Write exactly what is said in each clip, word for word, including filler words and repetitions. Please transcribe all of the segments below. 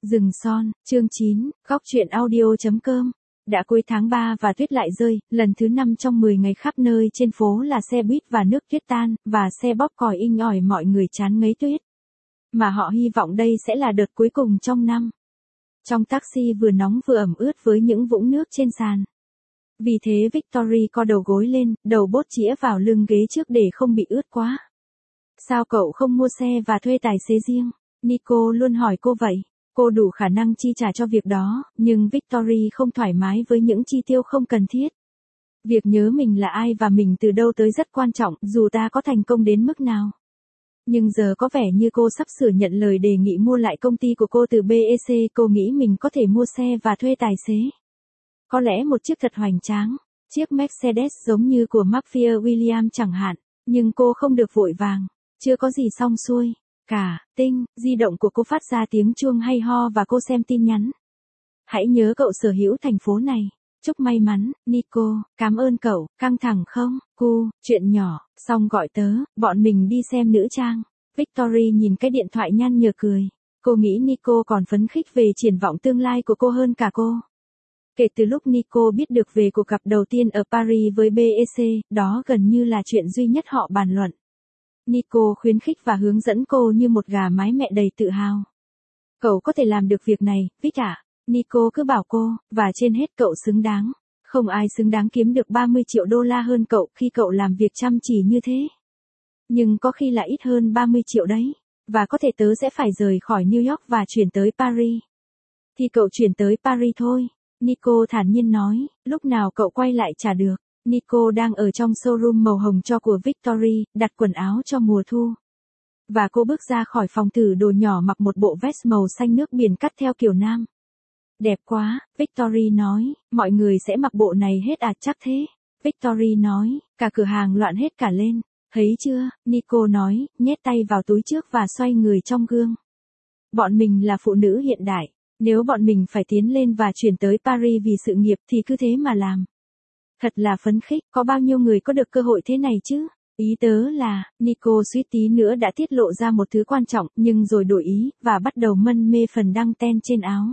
Rừng Son, chương chín, góc truyện audio.com. Đã cuối tháng ba và tuyết lại rơi, lần thứ năm trong mười ngày khắp nơi trên phố là xe buýt và nước tuyết tan, và xe bóp còi inh ỏi mọi người chán ngấy tuyết. Mà họ hy vọng đây sẽ là đợt cuối cùng trong năm. Trong taxi vừa nóng vừa ẩm ướt với những vũng nước trên sàn. Vì thế Victory co đầu gối lên, đầu bốt chĩa vào lưng ghế trước để không bị ướt quá. Sao cậu không mua xe và thuê tài xế riêng? Nico luôn hỏi cô vậy. Cô đủ khả năng chi trả cho việc đó, nhưng Victory không thoải mái với những chi tiêu không cần thiết. Việc nhớ mình là ai và mình từ đâu tới rất quan trọng, dù ta có thành công đến mức nào. Nhưng giờ có vẻ như cô sắp sửa nhận lời đề nghị mua lại công ty của cô từ bê e xê, cô nghĩ mình có thể mua xe và thuê tài xế. Có lẽ một chiếc thật hoành tráng, chiếc Mercedes giống như của Mafia William chẳng hạn, nhưng cô không được vội vàng, chưa có gì xong xuôi. Cả, tinh, di động của cô phát ra tiếng chuông hay ho và cô xem tin nhắn. Hãy nhớ cậu sở hữu thành phố này. Chúc may mắn, Nico, cảm ơn cậu, căng thẳng không? Cu, chuyện nhỏ, xong gọi tớ, bọn mình đi xem nữ trang. Victory nhìn cái điện thoại nhăn nhở cười. Cô nghĩ Nico còn phấn khích về triển vọng tương lai của cô hơn cả cô. Kể từ lúc Nico biết được về cuộc gặp đầu tiên ở Paris với bê e xê, đó gần như là chuyện duy nhất họ bàn luận. Nico khuyến khích và hướng dẫn cô như một gà mái mẹ đầy tự hào. Cậu có thể làm được việc này, Vic ạ. Nico cứ bảo cô, và trên hết cậu xứng đáng. Không ai xứng đáng kiếm được ba mươi triệu đô la hơn cậu khi cậu làm việc chăm chỉ như thế. Nhưng có khi là ít hơn ba mươi triệu đấy. Và có thể tớ sẽ phải rời khỏi New York và chuyển tới Paris. Thì cậu chuyển tới Paris thôi. Nico thản nhiên nói, lúc nào cậu quay lại chả được. Nico đang ở trong showroom màu hồng cho của Victory, đặt quần áo cho mùa thu. Và cô bước ra khỏi phòng thử đồ nhỏ mặc một bộ vest màu xanh nước biển cắt theo kiểu nam. Đẹp quá, Victory nói, mọi người sẽ mặc bộ này hết à, chắc thế. Victory nói, cả cửa hàng loạn hết cả lên. Thấy chưa, Nico nói, nhét tay vào túi trước và xoay người trong gương. Bọn mình là phụ nữ hiện đại. Nếu bọn mình phải tiến lên và chuyển tới Paris vì sự nghiệp thì cứ thế mà làm. Thật là phấn khích, có bao nhiêu người có được cơ hội thế này chứ? Ý tớ là, Nico suýt tí nữa đã tiết lộ ra một thứ quan trọng, nhưng rồi đổi ý, và bắt đầu mân mê phần đăng ten trên áo.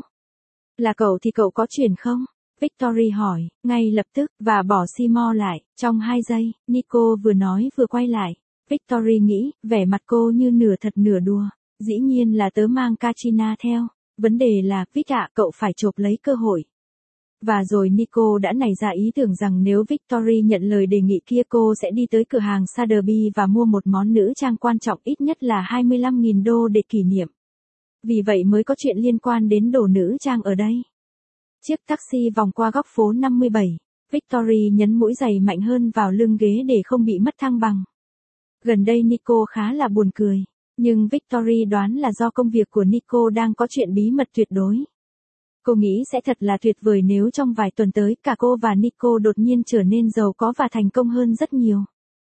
Là cậu thì cậu có chuyển không? Victory hỏi, ngay lập tức, và bỏ xi mo lại, trong hai giây, Nico vừa nói vừa quay lại. Victory nghĩ, vẻ mặt cô như nửa thật nửa đùa. Dĩ nhiên là tớ mang Katrina theo. Vấn đề là, Vic ạ, cậu phải chộp lấy cơ hội. Và rồi Nico đã nảy ra ý tưởng rằng nếu Victory nhận lời đề nghị kia cô sẽ đi tới cửa hàng Sotheby's và mua một món nữ trang quan trọng ít nhất là hai mươi lăm nghìn đô để kỷ niệm. Vì vậy mới có chuyện liên quan đến đồ nữ trang ở đây. Chiếc taxi vòng qua góc phố năm mươi bảy. Victory nhấn mũi giày mạnh hơn vào lưng ghế để không bị mất thăng bằng. Gần đây Nico khá là buồn cười. Nhưng Victory đoán là do công việc của Nico đang có chuyện bí mật tuyệt đối. Cô nghĩ sẽ thật là tuyệt vời nếu trong vài tuần tới cả cô và Nico đột nhiên trở nên giàu có và thành công hơn rất nhiều.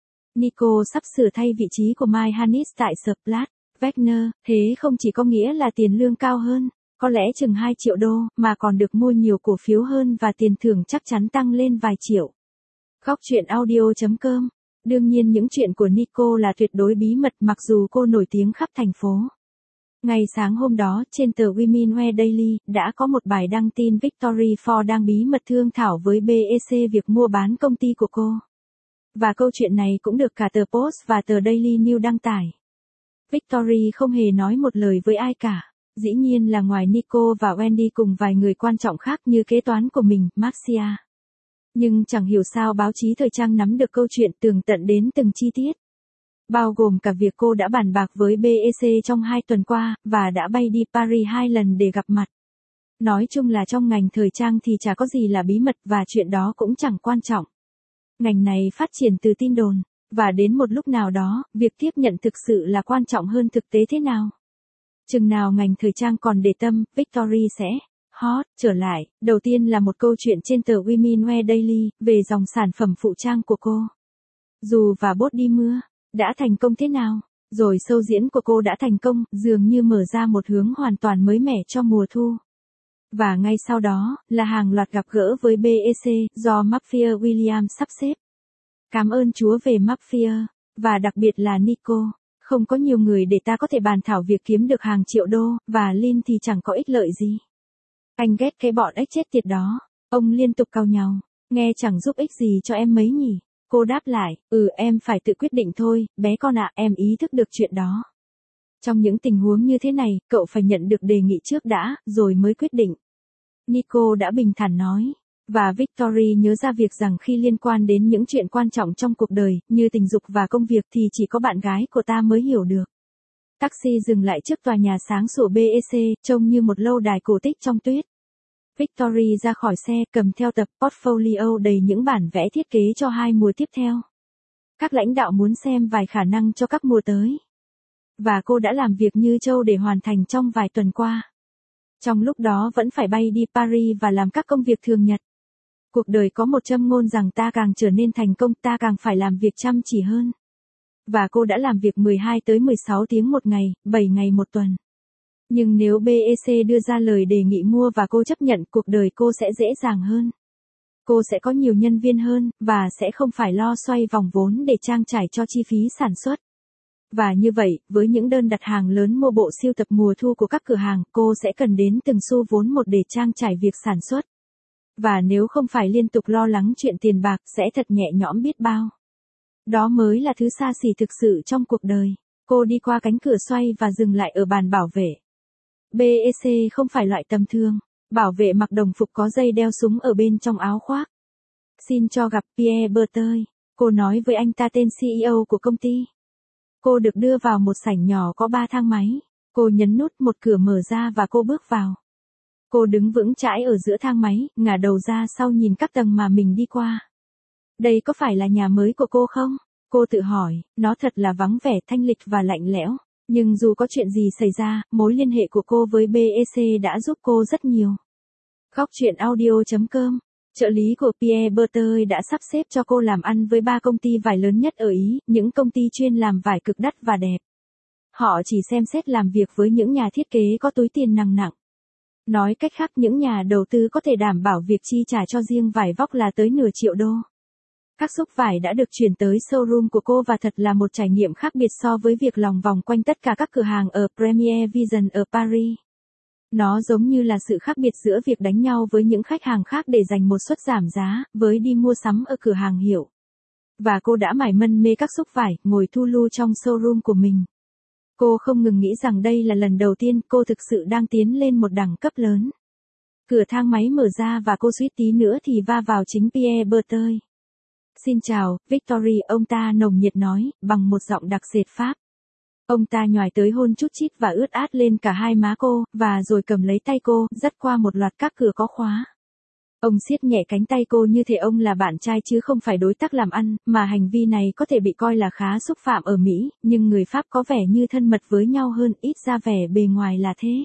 Nico sắp sửa thay vị trí của Mai Hannis tại Splat, Wagner, thế không chỉ có nghĩa là tiền lương cao hơn, có lẽ chừng hai triệu đô, mà còn được mua nhiều cổ phiếu hơn và tiền thưởng chắc chắn tăng lên vài triệu. Góc truyện audio.com. Đương nhiên những chuyện của Nico là tuyệt đối bí mật mặc dù cô nổi tiếng khắp thành phố. Ngày sáng hôm đó, trên tờ Women's Wear Daily, đã có một bài đăng tin Victory Ford đang bí mật thương thảo với bê e xê việc mua bán công ty của cô. Và câu chuyện này cũng được cả tờ Post và tờ Daily News đăng tải. Victory không hề nói một lời với ai cả. Dĩ nhiên là ngoài Nico và Wendy cùng vài người quan trọng khác như kế toán của mình, Marcia. Nhưng chẳng hiểu sao báo chí thời trang nắm được câu chuyện tường tận đến từng chi tiết. Bao gồm cả việc cô đã bàn bạc với bê e xê trong hai tuần qua, và đã bay đi Paris hai lần để gặp mặt. Nói chung là trong ngành thời trang thì chả có gì là bí mật và chuyện đó cũng chẳng quan trọng. Ngành này phát triển từ tin đồn, và đến một lúc nào đó, việc tiếp nhận thực sự là quan trọng hơn thực tế thế nào. Chừng nào ngành thời trang còn để tâm, Victory sẽ hot trở lại. Đầu tiên là một câu chuyện trên tờ Women's Wear Daily về dòng sản phẩm phụ trang của cô. Dù và bốt đi mưa đã thành công thế nào, rồi show diễn của cô đã thành công, dường như mở ra một hướng hoàn toàn mới mẻ cho mùa thu. Và ngay sau đó, là hàng loạt gặp gỡ với bê e xê, do Mafia William sắp xếp. Cảm ơn Chúa về Mafia, và đặc biệt là Nico. Không có nhiều người để ta có thể bàn thảo việc kiếm được hàng triệu đô, và Lin thì chẳng có ích lợi gì. Anh ghét cái bọn ếch chết tiệt đó. Ông liên tục cau nhàu. Nghe chẳng giúp ích gì cho em mấy nhỉ. Cô đáp lại, ừ em phải tự quyết định thôi, bé con ạ, em ý thức được chuyện đó. Trong những tình huống như thế này, cậu phải nhận được đề nghị trước đã, rồi mới quyết định. Nico đã bình thản nói. Và Victory nhớ ra việc rằng khi liên quan đến những chuyện quan trọng trong cuộc đời, như tình dục và công việc thì chỉ có bạn gái của ta mới hiểu được. Taxi dừng lại trước tòa nhà sáng sủa bê e xê, trông như một lâu đài cổ tích trong tuyết. Victory ra khỏi xe, cầm theo tập portfolio đầy những bản vẽ thiết kế cho hai mùa tiếp theo. Các lãnh đạo muốn xem vài khả năng cho các mùa tới. Và cô đã làm việc như trâu để hoàn thành trong vài tuần qua. Trong lúc đó vẫn phải bay đi Paris và làm các công việc thường nhật. Cuộc đời có một châm ngôn rằng ta càng trở nên thành công ta càng phải làm việc chăm chỉ hơn. Và cô đã làm việc mười hai tới mười sáu tiếng một ngày, bảy ngày một tuần. Nhưng nếu bê e xê đưa ra lời đề nghị mua và cô chấp nhận, cuộc đời cô sẽ dễ dàng hơn. Cô sẽ có nhiều nhân viên hơn, và sẽ không phải lo xoay vòng vốn để trang trải cho chi phí sản xuất. Và như vậy, với những đơn đặt hàng lớn mua bộ sưu tập mùa thu của các cửa hàng, cô sẽ cần đến từng xu vốn một để trang trải việc sản xuất. Và nếu không phải liên tục lo lắng chuyện tiền bạc, sẽ thật nhẹ nhõm biết bao. Đó mới là thứ xa xỉ thực sự trong cuộc đời. Cô đi qua cánh cửa xoay và dừng lại ở bàn bảo vệ. bê e xê không phải loại tầm thường. Bảo vệ mặc đồng phục có dây đeo súng ở bên trong áo khoác. Xin cho gặp Pierre Berteuil. Cô nói với anh ta tên xê e ô của công ty. Cô được đưa vào một sảnh nhỏ có ba thang máy. Cô nhấn nút, một cửa mở ra và cô bước vào. Cô đứng vững chãi ở giữa thang máy, ngả đầu ra sau nhìn các tầng mà mình đi qua. Đây có phải là nhà mới của cô không? Cô tự hỏi, nó thật là vắng vẻ, thanh lịch và lạnh lẽo. Nhưng dù có chuyện gì xảy ra, mối liên hệ của cô với bê e xê đã giúp cô rất nhiều. Góc truyện audio chấm com. Trợ lý của Pierre Berteuil đã sắp xếp cho cô làm ăn với ba công ty vải lớn nhất ở Ý, những công ty chuyên làm vải cực đắt và đẹp. Họ chỉ xem xét làm việc với những nhà thiết kế có túi tiền nặng nặng. Nói cách khác, những nhà đầu tư có thể đảm bảo việc chi trả cho riêng vải vóc là tới nửa triệu đô. Các xúc vải đã được chuyển tới showroom của cô và thật là một trải nghiệm khác biệt so với việc lòng vòng quanh tất cả các cửa hàng ở Premier Vision ở Paris. Nó giống như là sự khác biệt giữa việc đánh nhau với những khách hàng khác để giành một suất giảm giá, với đi mua sắm ở cửa hàng hiệu. Và cô đã mải mân mê các xúc vải, ngồi thu lu trong showroom của mình. Cô không ngừng nghĩ rằng đây là lần đầu tiên cô thực sự đang tiến lên một đẳng cấp lớn. Cửa thang máy mở ra và cô suýt tí nữa thì va vào chính Pierre Berteuil. Xin chào, Victory, ông ta nồng nhiệt nói, bằng một giọng đặc sệt Pháp. Ông ta nhoài tới hôn chút chít và ướt át lên cả hai má cô, và rồi cầm lấy tay cô, dắt qua một loạt các cửa có khóa. Ông siết nhẹ cánh tay cô như thể ông là bạn trai chứ không phải đối tác làm ăn, mà hành vi này có thể bị coi là khá xúc phạm ở Mỹ, nhưng người Pháp có vẻ như thân mật với nhau hơn, ít ra vẻ bề ngoài là thế.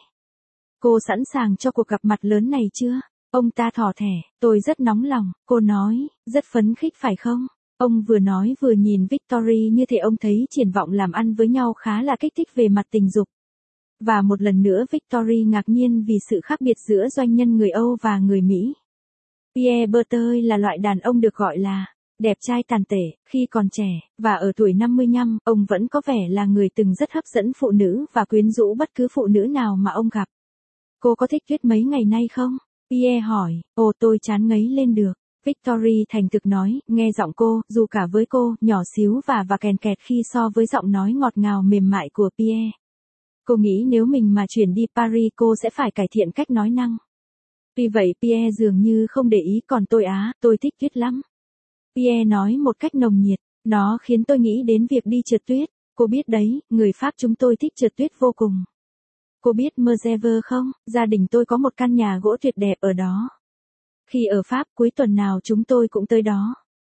Cô sẵn sàng cho cuộc gặp mặt lớn này chưa? Ông ta thỏ thẻ, tôi rất nóng lòng, cô nói, rất phấn khích phải không? Ông vừa nói vừa nhìn Victory như thể ông thấy triển vọng làm ăn với nhau khá là kích thích về mặt tình dục. Và một lần nữa Victory ngạc nhiên vì sự khác biệt giữa doanh nhân người Âu và người Mỹ. Pierre Berteuil là loại đàn ông được gọi là đẹp trai tàn tệ khi còn trẻ, và ở tuổi năm mươi lăm, ông vẫn có vẻ là người từng rất hấp dẫn phụ nữ và quyến rũ bất cứ phụ nữ nào mà ông gặp. Cô có thích tuyết mấy ngày nay không? Pierre hỏi. Ồ, tôi chán ngấy lên được. Victory thành thực nói, nghe giọng cô, dù cả với cô, nhỏ xíu và và kèn kẹt khi so với giọng nói ngọt ngào mềm mại của Pierre. Cô nghĩ nếu mình mà chuyển đi Paris cô sẽ phải cải thiện cách nói năng. Tuy vậy Pierre dường như không để ý, còn tôi á, tôi thích tuyết lắm. Pierre nói một cách nồng nhiệt, nó khiến tôi nghĩ đến việc đi trượt tuyết. Cô biết đấy, người Pháp chúng tôi thích trượt tuyết vô cùng. Cô biết Merseyve không? Gia đình tôi có một căn nhà gỗ tuyệt đẹp ở đó. Khi ở Pháp, cuối tuần nào chúng tôi cũng tới đó.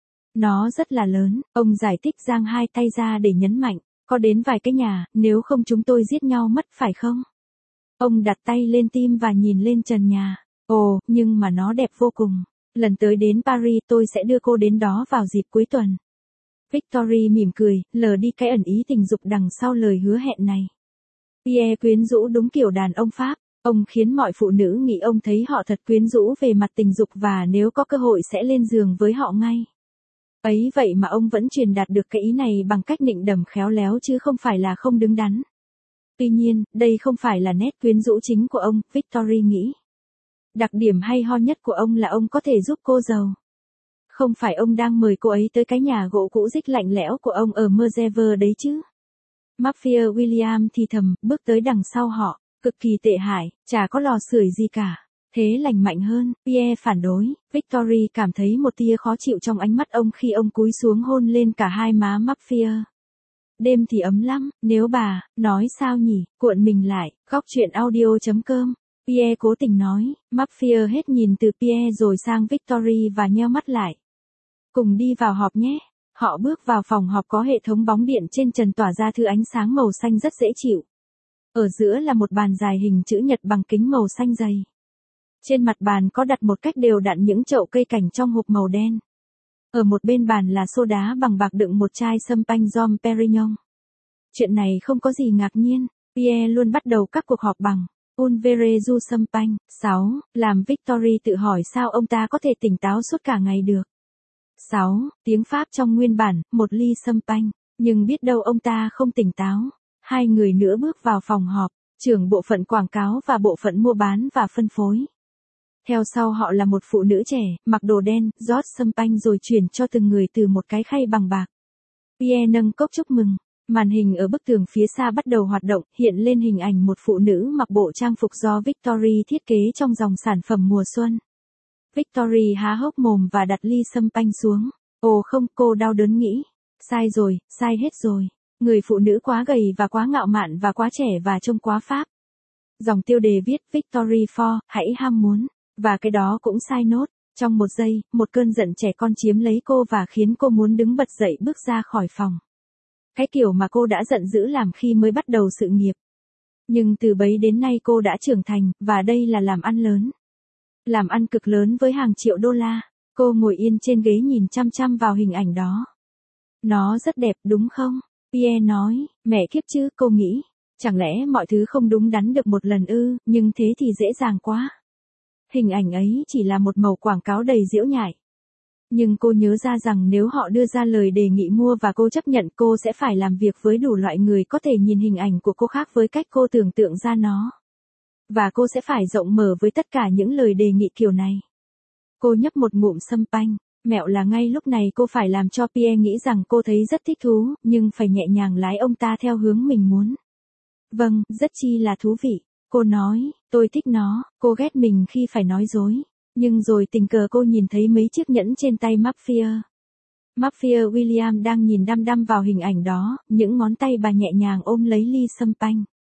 Nó rất là lớn, ông giải thích giang hai tay ra để nhấn mạnh, có đến vài cái nhà, nếu không chúng tôi giết nhau mất phải không? Ông đặt tay lên tim và nhìn lên trần nhà. Ồ, nhưng mà nó đẹp vô cùng. Lần tới đến Paris tôi sẽ đưa cô đến đó vào dịp cuối tuần. Victory mỉm cười, lờ đi cái ẩn ý tình dục đằng sau lời hứa hẹn này. Pierre quyến rũ đúng kiểu đàn ông Pháp. Ông khiến mọi phụ nữ nghĩ ông thấy họ thật quyến rũ về mặt tình dục và nếu có cơ hội sẽ lên giường với họ ngay. Ấy vậy mà ông vẫn truyền đạt được cái ý này bằng cách nịnh đầm khéo léo chứ không phải là không đứng đắn. Tuy nhiên, đây không phải là nét quyến rũ chính của ông, Victory nghĩ. Đặc điểm hay ho nhất của ông là ông có thể giúp cô giàu. Không phải ông đang mời cô ấy tới cái nhà gỗ cũ rích lạnh lẽo của ông ở Mersever đấy chứ. Mafia William thì thầm, bước tới đằng sau họ, cực kỳ tệ hại, chả có lò sưởi gì cả. Thế lành mạnh hơn, Pierre phản đối, Victory cảm thấy một tia khó chịu trong ánh mắt ông khi ông cúi xuống hôn lên cả hai má Mafia. Đêm thì ấm lắm, nếu bà, nói sao nhỉ, cuộn mình lại, góc chuyện audio.com. Pierre cố tình nói, Mafia hết nhìn từ Pierre rồi sang Victory và nheo mắt lại. Cùng đi vào họp nhé. Họ bước vào phòng họp có hệ thống bóng điện trên trần tỏa ra thứ ánh sáng màu xanh rất dễ chịu. Ở giữa là một bàn dài hình chữ nhật bằng kính màu xanh dày. Trên mặt bàn có đặt một cách đều đặn những chậu cây cảnh trong hộp màu đen. Ở một bên bàn là xô đá bằng bạc đựng một chai champagne Dom Perignon. Chuyện này không có gì ngạc nhiên, Pierre luôn bắt đầu các cuộc họp bằng Un verre du champagne. sáu. Làm Victory tự hỏi sao ông ta có thể tỉnh táo suốt cả ngày được. sáu. Tiếng Pháp trong nguyên bản, một ly champagne, nhưng biết đâu ông ta không tỉnh táo. Hai người nữa bước vào phòng họp, trưởng bộ phận quảng cáo và bộ phận mua bán và phân phối. Theo sau họ là một phụ nữ trẻ, mặc đồ đen, rót champagne rồi chuyển cho từng người từ một cái khay bằng bạc. Pierre nâng cốc chúc mừng. Màn hình ở bức tường phía xa bắt đầu hoạt động, hiện lên hình ảnh một phụ nữ mặc bộ trang phục do Victory thiết kế trong dòng sản phẩm mùa xuân. Victory há hốc mồm và đặt ly champagne xuống. Ồ không, cô đau đớn nghĩ. Sai rồi, sai hết rồi. Người phụ nữ quá gầy và quá ngạo mạn và quá trẻ và trông quá Pháp. Dòng tiêu đề viết Victory for, hãy ham muốn. Và cái đó cũng sai nốt. Trong một giây, một cơn giận trẻ con chiếm lấy cô và khiến cô muốn đứng bật dậy bước ra khỏi phòng. Cái kiểu mà cô đã giận dữ làm khi mới bắt đầu sự nghiệp. Nhưng từ bấy đến nay cô đã trưởng thành, và đây là làm ăn lớn. Làm ăn cực lớn với hàng triệu đô la. Cô ngồi yên trên ghế nhìn chăm chăm vào hình ảnh đó. Nó rất đẹp đúng không? Pierre nói, mẹ kiếp chứ, cô nghĩ. Chẳng lẽ mọi thứ không đúng đắn được một lần ư, nhưng thế thì dễ dàng quá. Hình ảnh ấy chỉ là một mẩu quảng cáo đầy giễu nhại. Nhưng cô nhớ ra rằng nếu họ đưa ra lời đề nghị mua và cô chấp nhận, cô sẽ phải làm việc với đủ loại người có thể nhìn hình ảnh của cô khác với cách cô tưởng tượng ra nó. Và cô sẽ phải rộng mở với tất cả những lời đề nghị kiểu này. Cô nhấp một ngụm champagne. Mẹo là ngay lúc này cô phải làm cho Pierre nghĩ rằng cô thấy rất thích thú, nhưng phải nhẹ nhàng lái ông ta theo hướng mình muốn. Vâng, rất chi là thú vị. Cô nói, tôi thích nó. Cô ghét mình khi phải nói dối. Nhưng rồi tình cờ cô nhìn thấy mấy chiếc nhẫn trên tay Mafia. Mafia William đang nhìn đăm đăm vào hình ảnh đó, những ngón tay bà nhẹ nhàng ôm lấy ly champagne.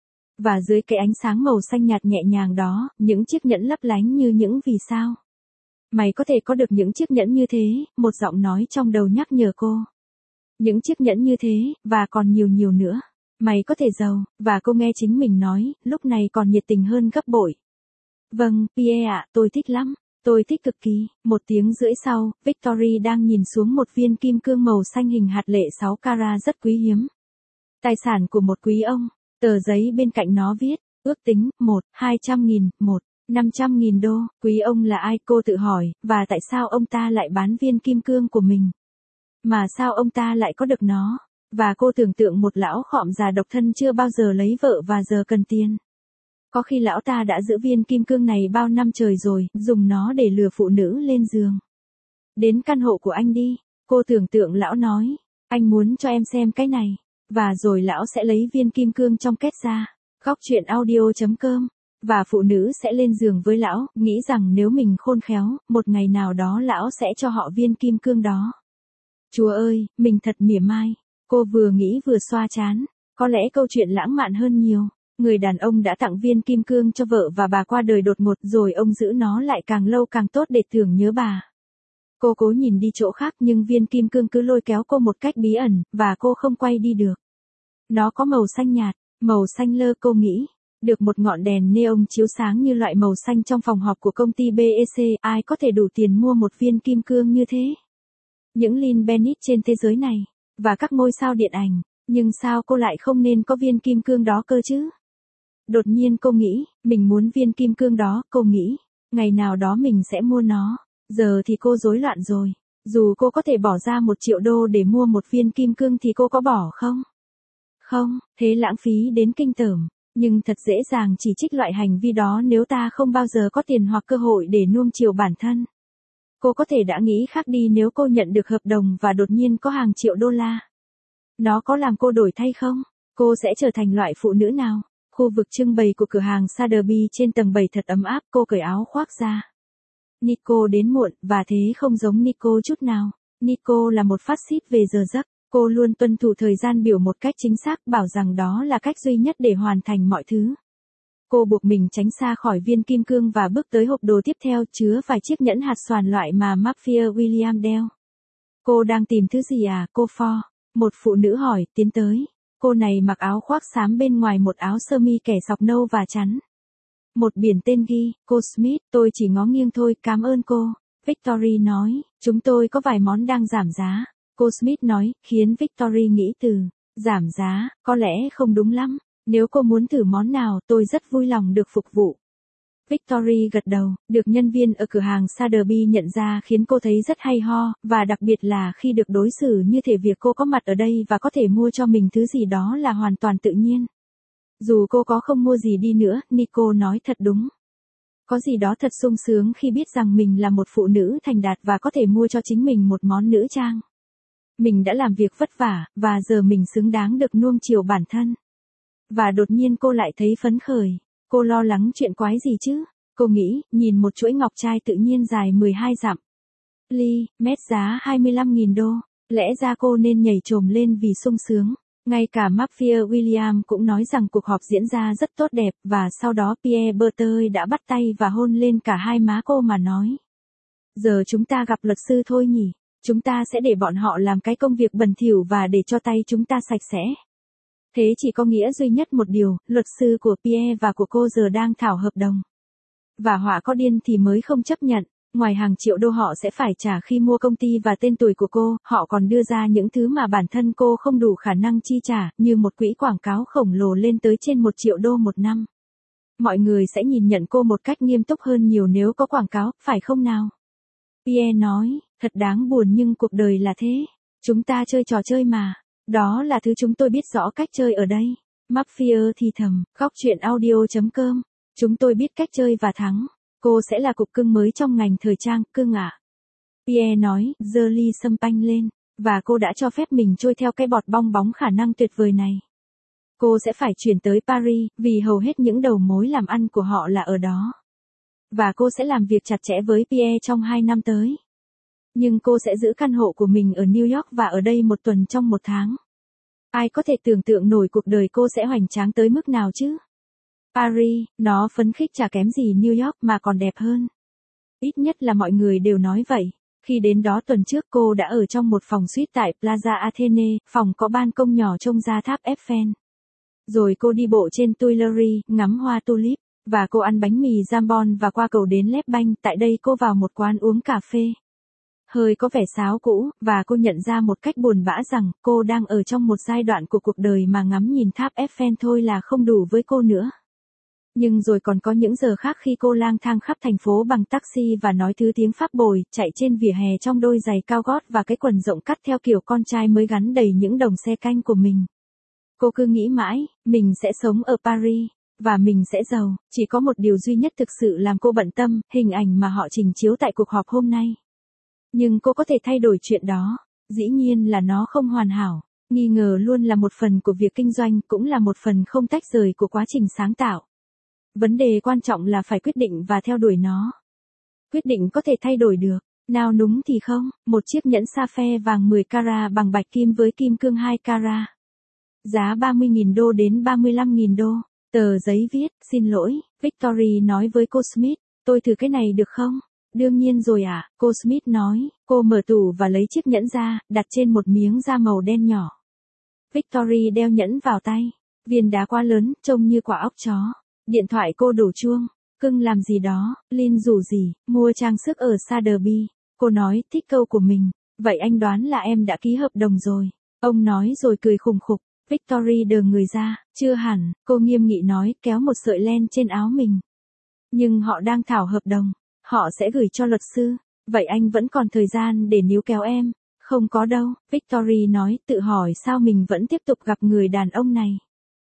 Và dưới cái ánh sáng màu xanh nhạt nhẹ nhàng đó, những chiếc nhẫn lấp lánh như những vì sao. Mày có thể có được những chiếc nhẫn như thế, một giọng nói trong đầu nhắc nhở cô. Những chiếc nhẫn như thế, và còn nhiều nhiều nữa. Mày có thể giàu, và cô nghe chính mình nói, lúc này còn nhiệt tình hơn gấp bội. Vâng, Pierre ạ, tôi thích lắm. Tôi thích cực kỳ. Một tiếng rưỡi sau, Victory đang nhìn xuống một viên kim cương màu xanh hình hạt lệ sáu carat rất quý hiếm. Tài sản của một quý ông. Tờ giấy bên cạnh nó viết, ước tính, một, hai trăm nghìn, một, năm trăm nghìn đô. Quý ông là ai, cô tự hỏi, và tại sao ông ta lại bán viên kim cương của mình? Mà sao ông ta lại có được nó? Và cô tưởng tượng một lão khọm già độc thân chưa bao giờ lấy vợ và giờ cần tiền. Có khi lão ta đã giữ viên kim cương này bao năm trời rồi, dùng nó để lừa phụ nữ lên giường. Đến căn hộ của anh đi, cô tưởng tượng lão nói, anh muốn cho em xem cái này, và rồi lão sẽ lấy viên kim cương trong két ra, góc chuyện audio.com, và phụ nữ sẽ lên giường với lão, nghĩ rằng nếu mình khôn khéo, một ngày nào đó lão sẽ cho họ viên kim cương đó. Chúa ơi, mình thật mỉa mai, cô vừa nghĩ vừa xoa trán, có lẽ câu chuyện lãng mạn hơn nhiều. Người đàn ông đã tặng viên kim cương cho vợ và bà qua đời đột ngột rồi ông giữ nó lại càng lâu càng tốt để tưởng nhớ bà. Cô cố nhìn đi chỗ khác nhưng viên kim cương cứ lôi kéo cô một cách bí ẩn, và cô không quay đi được. Nó có màu xanh nhạt, màu xanh lơ cô nghĩ. Được một ngọn đèn neon chiếu sáng như loại màu xanh trong phòng họp của công ty bê e xê, ai có thể đủ tiền mua một viên kim cương như thế? Những Lynn Bennett trên thế giới này, và các ngôi sao điện ảnh, nhưng sao cô lại không nên có viên kim cương đó cơ chứ? Đột nhiên cô nghĩ, mình muốn viên kim cương đó, cô nghĩ, ngày nào đó mình sẽ mua nó. Giờ thì cô rối loạn rồi. Dù cô có thể bỏ ra một triệu đô để mua một viên kim cương thì cô có bỏ không? Không, thế lãng phí đến kinh tởm. Nhưng thật dễ dàng chỉ trích loại hành vi đó nếu ta không bao giờ có tiền hoặc cơ hội để nuông chiều bản thân. Cô có thể đã nghĩ khác đi nếu cô nhận được hợp đồng và đột nhiên có hàng triệu đô la. Nó có làm cô đổi thay không? Cô sẽ trở thành loại phụ nữ nào? Khu vực trưng bày của cửa hàng Sotheby's trên tầng bảy thật ấm áp, cô cởi áo khoác ra. Nico đến muộn, và thế không giống Nico chút nào. Nico là một phát xít về giờ giấc. Cô luôn tuân thủ thời gian biểu một cách chính xác, bảo rằng đó là cách duy nhất để hoàn thành mọi thứ. Cô buộc mình tránh xa khỏi viên kim cương và bước tới hộp đồ tiếp theo chứa vài chiếc nhẫn hạt xoàn loại mà Mafia William đeo. Cô đang tìm thứ gì à, cô Ford? Một phụ nữ hỏi, tiến tới. Cô này mặc áo khoác xám bên ngoài một áo sơ mi kẻ sọc nâu và chắn. Một biển tên ghi, cô Smith, tôi chỉ ngó nghiêng thôi, cảm ơn cô. Victory nói, chúng tôi có vài món đang giảm giá. Cô Smith nói, khiến Victory nghĩ từ, giảm giá, có lẽ không đúng lắm. Nếu cô muốn thử món nào, tôi rất vui lòng được phục vụ. Victory gật đầu, được nhân viên ở cửa hàng Sotheby's nhận ra khiến cô thấy rất hay ho, và đặc biệt là khi được đối xử như thể việc cô có mặt ở đây và có thể mua cho mình thứ gì đó là hoàn toàn tự nhiên. Dù cô có không mua gì đi nữa, Nico nói thật đúng. Có gì đó thật sung sướng khi biết rằng mình là một phụ nữ thành đạt và có thể mua cho chính mình một món nữ trang. Mình đã làm việc vất vả, và giờ mình xứng đáng được nuông chiều bản thân. Và đột nhiên cô lại thấy phấn khởi. Cô lo lắng chuyện quái gì chứ? Cô nghĩ, nhìn một chuỗi ngọc trai tự nhiên dài mười hai dặm. Ly, mét giá hai mươi lăm nghìn đô. Lẽ ra cô nên nhảy chồm lên vì sung sướng. Ngay cả Mafia William cũng nói rằng cuộc họp diễn ra rất tốt đẹp, và sau đó Pierre Berteuil đã bắt tay và hôn lên cả hai má cô mà nói. Giờ chúng ta gặp luật sư thôi nhỉ? Chúng ta sẽ để bọn họ làm cái công việc bẩn thỉu và để cho tay chúng ta sạch sẽ. Thế chỉ có nghĩa duy nhất một điều, luật sư của Pierre và của cô giờ đang thảo hợp đồng. Và họa có điên thì mới không chấp nhận, ngoài hàng triệu đô họ sẽ phải trả khi mua công ty và tên tuổi của cô, họ còn đưa ra những thứ mà bản thân cô không đủ khả năng chi trả, như một quỹ quảng cáo khổng lồ lên tới trên một triệu đô một năm. Mọi người sẽ nhìn nhận cô một cách nghiêm túc hơn nhiều nếu có quảng cáo, phải không nào? Pierre nói, thật đáng buồn nhưng cuộc đời là thế. Chúng ta chơi trò chơi mà. Đó là thứ chúng tôi biết rõ cách chơi ở đây. Mafia thì thầm, góc chuyện audio chấm com. Chúng tôi biết cách chơi và thắng. Cô sẽ là cục cưng mới trong ngành thời trang, cưng ạ. À. Pierre nói, giơ ly sâm panh lên. Và cô đã cho phép mình trôi theo cái bọt bong bóng khả năng tuyệt vời này. Cô sẽ phải chuyển tới Paris, vì hầu hết những đầu mối làm ăn của họ là ở đó. Và cô sẽ làm việc chặt chẽ với Pierre trong hai năm tới. Nhưng cô sẽ giữ căn hộ của mình ở New York và ở đây một tuần trong một tháng. Ai có thể tưởng tượng nổi cuộc đời cô sẽ hoành tráng tới mức nào chứ? Paris, nó phấn khích chả kém gì New York mà còn đẹp hơn. Ít nhất là mọi người đều nói vậy. Khi đến đó tuần trước cô đã ở trong một phòng suite tại Plaza Athene, phòng có ban công nhỏ trông ra tháp Eiffel. Rồi cô đi bộ trên Tuileries, ngắm hoa tulip, và cô ăn bánh mì jambon và qua cầu đến Les Banh. Tại đây cô vào một quán uống cà phê. Hơi có vẻ sáo cũ, và cô nhận ra một cách buồn bã rằng cô đang ở trong một giai đoạn của cuộc đời mà ngắm nhìn tháp Eiffel thôi là không đủ với cô nữa. Nhưng rồi còn có những giờ khác khi cô lang thang khắp thành phố bằng taxi và nói thứ tiếng Pháp bồi, chạy trên vỉa hè trong đôi giày cao gót và cái quần rộng cắt theo kiểu con trai mới gắn đầy những đồng xe canh của mình. Cô cứ nghĩ mãi, mình sẽ sống ở Paris, và mình sẽ giàu. Chỉ có một điều duy nhất thực sự làm cô bận tâm, hình ảnh mà họ trình chiếu tại cuộc họp hôm nay. Nhưng cô có thể thay đổi chuyện đó. Dĩ nhiên là nó không hoàn hảo. Nghi ngờ luôn là một phần của việc kinh doanh, cũng là một phần không tách rời của quá trình sáng tạo. Vấn đề quan trọng là phải quyết định và theo đuổi nó. Quyết định có thể thay đổi được. Nào núng thì không, một chiếc nhẫn sa phe vàng mười carat bằng bạch kim với kim cương hai carat. Giá ba mươi nghìn đô đến ba mươi lăm nghìn đô. Tờ giấy viết, xin lỗi, Victory nói với cô Smith, tôi thử cái này được không? Đương nhiên rồi ạ, à, cô Smith nói, cô mở tủ và lấy chiếc nhẫn ra, đặt trên một miếng da màu đen nhỏ. Victory đeo nhẫn vào tay, viên đá quá lớn, trông như quả óc chó. Điện thoại cô đổ chuông, cưng làm gì đó, Lin rủ gì, mua trang sức ở Sotheby's. Cô nói, thích câu của mình, vậy anh đoán là em đã ký hợp đồng rồi. Ông nói rồi cười khùng khục, Victory đờ người ra, chưa hẳn, cô nghiêm nghị nói, kéo một sợi len trên áo mình. Nhưng họ đang thảo hợp đồng. Họ sẽ gửi cho luật sư. Vậy anh vẫn còn thời gian để níu kéo em? Không có đâu, Victory nói, tự hỏi sao mình vẫn tiếp tục gặp người đàn ông này.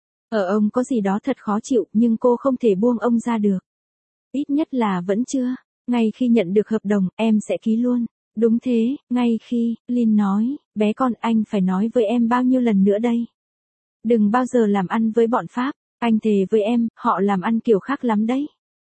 Ở ông có gì đó thật khó chịu, nhưng cô không thể buông ông ra được. Ít nhất là vẫn chưa. Ngay khi nhận được hợp đồng, em sẽ ký luôn. Đúng thế, ngay khi, Lynn nói, bé con, anh phải nói với em bao nhiêu lần nữa đây. Đừng bao giờ làm ăn với bọn Pháp, anh thề với em, họ làm ăn kiểu khác lắm đấy.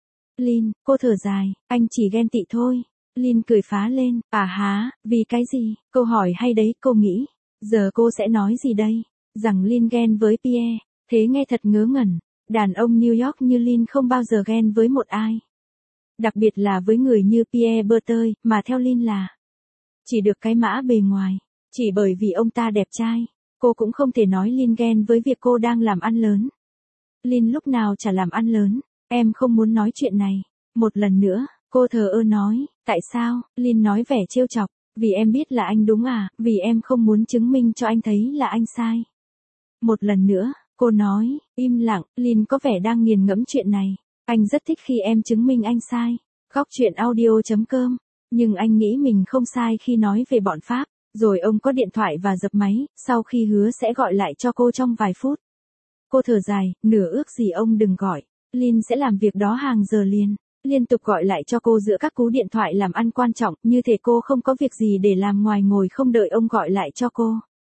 Lynn, cô thở dài, anh chỉ ghen tị thôi. Lynn cười phá lên, à há, vì cái gì? Câu hỏi hay đấy, cô nghĩ. Giờ cô sẽ nói gì đây? Rằng Lynn ghen với Pierre, thế nghe thật ngớ ngẩn. Đàn ông New York như Lynn không bao giờ ghen với một ai. Đặc biệt là với người như Pierre Berteuil, mà theo Lynn là chỉ được cái mã bề ngoài, chỉ bởi vì ông ta đẹp trai. Cô cũng không thể nói Lynn ghen với việc cô đang làm ăn lớn. Lynn lúc nào chả làm ăn lớn, em không muốn nói chuyện này. Một lần nữa, cô thờ ơ nói, tại sao? Lynn nói vẻ trêu chọc, vì em biết là anh đúng à, vì em không muốn chứng minh cho anh thấy là anh sai. Một lần nữa, cô nói, im lặng, Lynn có vẻ đang nghiền ngẫm chuyện này. Anh rất thích khi em chứng minh anh sai. Góc chuyện audio chấm com. Nhưng anh nghĩ mình không sai khi nói về bọn Pháp. Rồi ông có điện thoại và dập máy, sau khi hứa sẽ gọi lại cho cô trong vài phút. Cô thở dài, nửa ước gì ông đừng gọi. Lynn sẽ làm việc đó hàng giờ liền. Liên tục gọi lại cho cô giữa các cú điện thoại làm ăn quan trọng, như thể cô không có việc gì để làm ngoài ngồi không đợi ông gọi lại cho cô.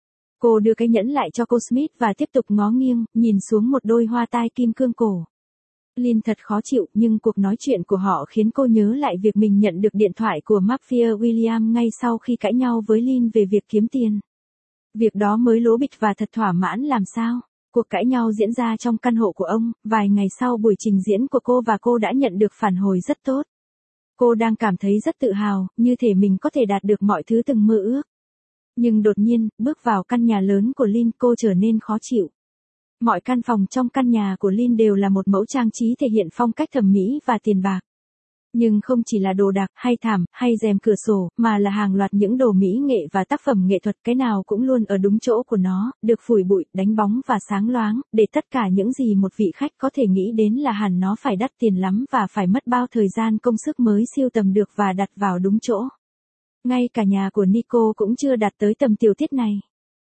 Cô đưa cái nhẫn lại cho cô Smith và tiếp tục ngó nghiêng, nhìn xuống một đôi hoa tai kim cương cổ. Lynn thật khó chịu, nhưng cuộc nói chuyện của họ khiến cô nhớ lại việc mình nhận được điện thoại của Mafia William ngay sau khi cãi nhau với Lynn về việc kiếm tiền. Việc đó mới lố bịch và thật thỏa mãn làm sao. Cuộc cãi nhau diễn ra trong căn hộ của ông, vài ngày sau buổi trình diễn của cô và cô đã nhận được phản hồi rất tốt. Cô đang cảm thấy rất tự hào, như thể mình có thể đạt được mọi thứ từng mơ ước. Nhưng đột nhiên, bước vào căn nhà lớn của Lynn, cô trở nên khó chịu. Mọi căn phòng trong căn nhà của Lynn đều là một mẫu trang trí thể hiện phong cách thẩm mỹ và tiền bạc. Nhưng không chỉ là đồ đạc, hay thảm, hay rèm cửa sổ, mà là hàng loạt những đồ mỹ nghệ và tác phẩm nghệ thuật, cái nào cũng luôn ở đúng chỗ của nó, được phủi bụi, đánh bóng và sáng loáng, để tất cả những gì một vị khách có thể nghĩ đến là hẳn nó phải đắt tiền lắm và phải mất bao thời gian công sức mới siêu tầm được và đặt vào đúng chỗ. Ngay cả nhà của Nico cũng chưa đạt tới tầm tiểu tiết này.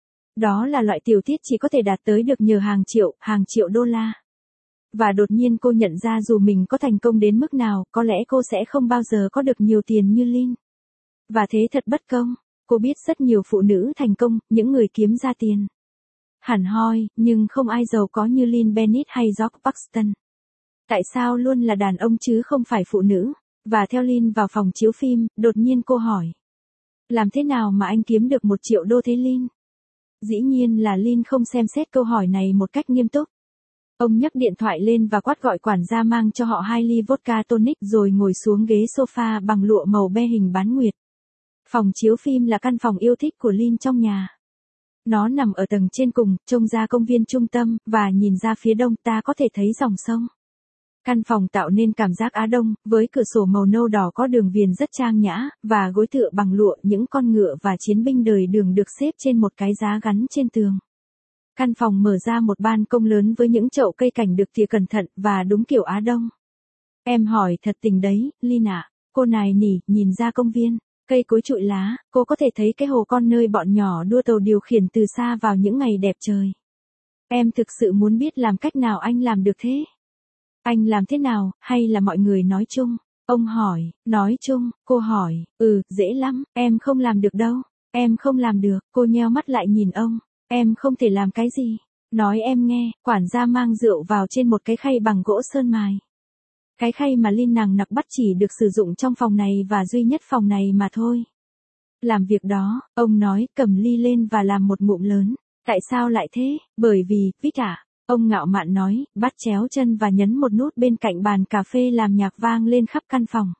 Đó là loại tiểu tiết chỉ có thể đạt tới được nhờ hàng triệu, hàng triệu đô la. Và đột nhiên cô nhận ra dù mình có thành công đến mức nào, có lẽ cô sẽ không bao giờ có được nhiều tiền như Lynn. Và thế thật bất công. Cô biết rất nhiều phụ nữ thành công, những người kiếm ra tiền hẳn hoi, nhưng không ai giàu có như Lynn Bennett hay George Paxton. Tại sao luôn là đàn ông chứ không phải phụ nữ? Và theo Lynn vào phòng chiếu phim, đột nhiên cô hỏi. Làm thế nào mà anh kiếm được một triệu đô thế Lynn? Dĩ nhiên là Lynn không xem xét câu hỏi này một cách nghiêm túc. Ông nhấc điện thoại lên và quát gọi quản gia mang cho họ hai ly vodka tonic rồi ngồi xuống ghế sofa bằng lụa màu be hình bán nguyệt. Phòng chiếu phim là căn phòng yêu thích của Lynn trong nhà. Nó nằm ở tầng trên cùng, trông ra công viên trung tâm, và nhìn ra phía đông ta có thể thấy dòng sông. Căn phòng tạo nên cảm giác Á Đông, với cửa sổ màu nâu đỏ có đường viền rất trang nhã, và gối tựa bằng lụa, những con ngựa và chiến binh đời đường được xếp trên một cái giá gắn trên tường. Căn phòng mở ra một ban công lớn với những chậu cây cảnh được tỉa cẩn thận và đúng kiểu Á Đông. Em hỏi thật tình đấy, Lynn ạ. Cô nài nỉ, nhìn ra công viên, cây cối trụi lá, cô có thể thấy cái hồ con nơi bọn nhỏ đua tàu điều khiển từ xa vào những ngày đẹp trời. Em thực sự muốn biết làm cách nào anh làm được thế? Anh làm thế nào, hay là mọi người nói chung? Ông hỏi, nói chung, cô hỏi, ừ, dễ lắm, em không làm được đâu. Em không làm được, cô nheo mắt lại nhìn ông. Em không thể làm cái gì? Nói em nghe, quản gia mang rượu vào trên một cái khay bằng gỗ sơn mài. Cái khay mà Lynn nàng nặc bắt chỉ được sử dụng trong phòng này và duy nhất phòng này mà thôi. Làm việc đó, ông nói, cầm ly lên và làm một ngụm lớn. Tại sao lại thế? Bởi vì, Vic ạ. Ông ngạo mạn nói, bắt chéo chân và nhấn một nút bên cạnh bàn cà phê làm nhạc vang lên khắp căn phòng.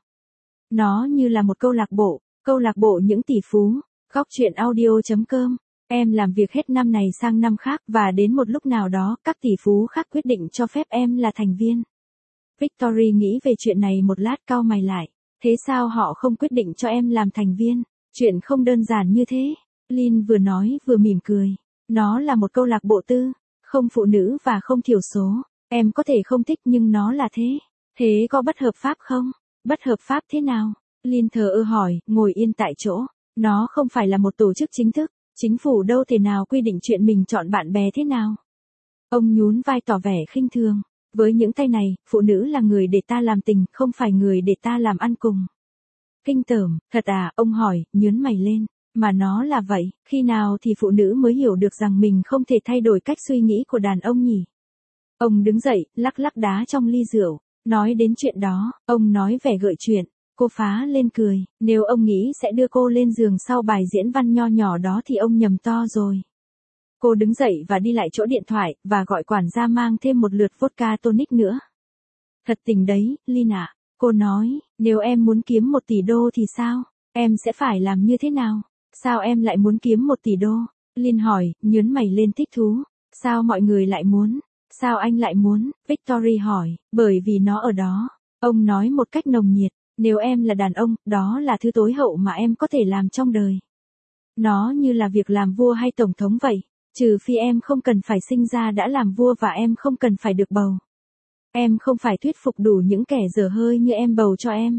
Nó như là một câu lạc bộ, câu lạc bộ những tỷ phú. Góc chuyện audio chấm com. Em làm việc hết năm này sang năm khác và đến một lúc nào đó, các tỷ phú khác quyết định cho phép em là thành viên. Victory nghĩ về chuyện này một lát cau mày lại. Thế sao họ không quyết định cho em làm thành viên? Chuyện không đơn giản như thế. Lynn vừa nói vừa mỉm cười. Nó là một câu lạc bộ tư, không phụ nữ và không thiểu số. Em có thể không thích nhưng nó là thế. Thế có bất hợp pháp không? Bất hợp pháp thế nào? Lin thờ ơ hỏi, ngồi yên tại chỗ. Nó không phải là một tổ chức chính thức, chính phủ đâu thể nào quy định chuyện mình chọn bạn bè thế nào. Ông nhún vai tỏ vẻ khinh thường. Với những tay này, phụ nữ là người để ta làm tình, không phải người để ta làm ăn cùng. Kinh tởm, thật à, ông hỏi, nhớn mày lên. Mà nó là vậy, khi nào thì phụ nữ mới hiểu được rằng mình không thể thay đổi cách suy nghĩ của đàn ông nhỉ? Ông đứng dậy, lắc lắc đá trong ly rượu. Nói đến chuyện đó, ông nói vẻ gợi chuyện. Cô phá lên cười, nếu ông nghĩ sẽ đưa cô lên giường sau bài diễn văn nho nhỏ đó thì ông nhầm to rồi. Cô đứng dậy và đi lại chỗ điện thoại, và gọi quản gia mang thêm một lượt vodka tonic nữa. Thật tình đấy, Lin ạ. Cô nói, nếu em muốn kiếm một tỷ đô thì sao? Em sẽ phải làm như thế nào? Sao em lại muốn kiếm một tỷ đô? Lin hỏi, nhớn mày lên thích thú. Sao mọi người lại muốn? Sao anh lại muốn? Victory hỏi, bởi vì nó ở đó. Ông nói một cách nồng nhiệt, nếu em là đàn ông, đó là thứ tối hậu mà em có thể làm trong đời. Nó như là việc làm vua hay tổng thống vậy, trừ phi em không cần phải sinh ra đã làm vua và em không cần phải được bầu. Em không phải thuyết phục đủ những kẻ dở hơi như em bầu cho em.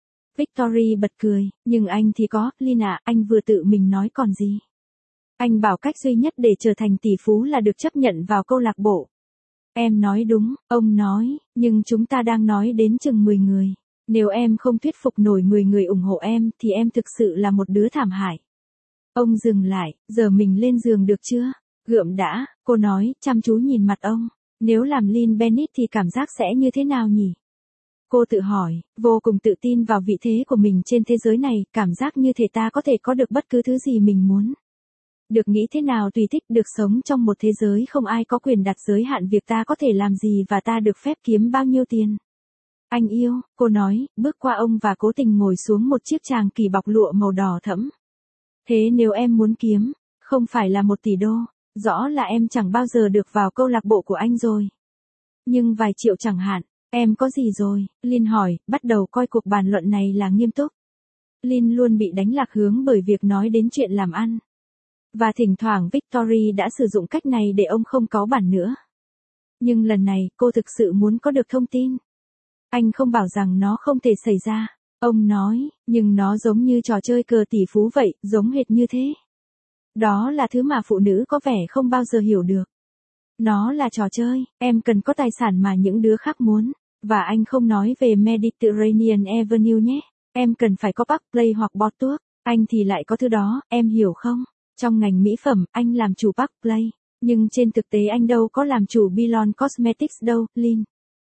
Victory bật cười, nhưng anh thì có, Lin ạ, anh vừa tự mình nói còn gì. Anh bảo cách duy nhất để trở thành tỷ phú là được chấp nhận vào câu lạc bộ. Em nói đúng, ông nói, nhưng chúng ta đang nói đến chừng mười người. Nếu em không thuyết phục nổi mười người ủng hộ em thì em thực sự là một đứa thảm hại. Ông dừng lại, giờ mình lên giường được chưa? Gượm đã, cô nói, chăm chú nhìn mặt ông. Nếu làm Lin Bennett thì cảm giác sẽ như thế nào nhỉ? Cô tự hỏi, vô cùng tự tin vào vị thế của mình trên thế giới này, cảm giác như thể ta có thể có được bất cứ thứ gì mình muốn. Được nghĩ thế nào tùy thích, được sống trong một thế giới không ai có quyền đặt giới hạn việc ta có thể làm gì và ta được phép kiếm bao nhiêu tiền. Anh yêu, cô nói, bước qua ông và cố tình ngồi xuống một chiếc tràng kỳ bọc lụa màu đỏ thẫm. Thế nếu em muốn kiếm, không phải là một tỷ đô, rõ là em chẳng bao giờ được vào câu lạc bộ của anh rồi. Nhưng vài triệu chẳng hạn, em có gì rồi? Lin hỏi, bắt đầu coi cuộc bàn luận này là nghiêm túc. Lin luôn bị đánh lạc hướng bởi việc nói đến chuyện làm ăn. Và thỉnh thoảng Victory đã sử dụng cách này để ông không cáu bản nữa. Nhưng lần này, cô thực sự muốn có được thông tin. Anh không bảo rằng nó không thể xảy ra. Ông nói, nhưng nó giống như trò chơi cờ tỷ phú vậy, giống hệt như thế. Đó là thứ mà phụ nữ có vẻ không bao giờ hiểu được. Nó là trò chơi, em cần có tài sản mà những đứa khác muốn. Và anh không nói về Mediterranean Avenue nhé. Em cần phải có Park Place hoặc Bournemouth. Anh thì lại có thứ đó, em hiểu không? Trong ngành mỹ phẩm, anh làm chủ Park Place. Nhưng trên thực tế anh đâu có làm chủ Bilon Cosmetics đâu, Lin.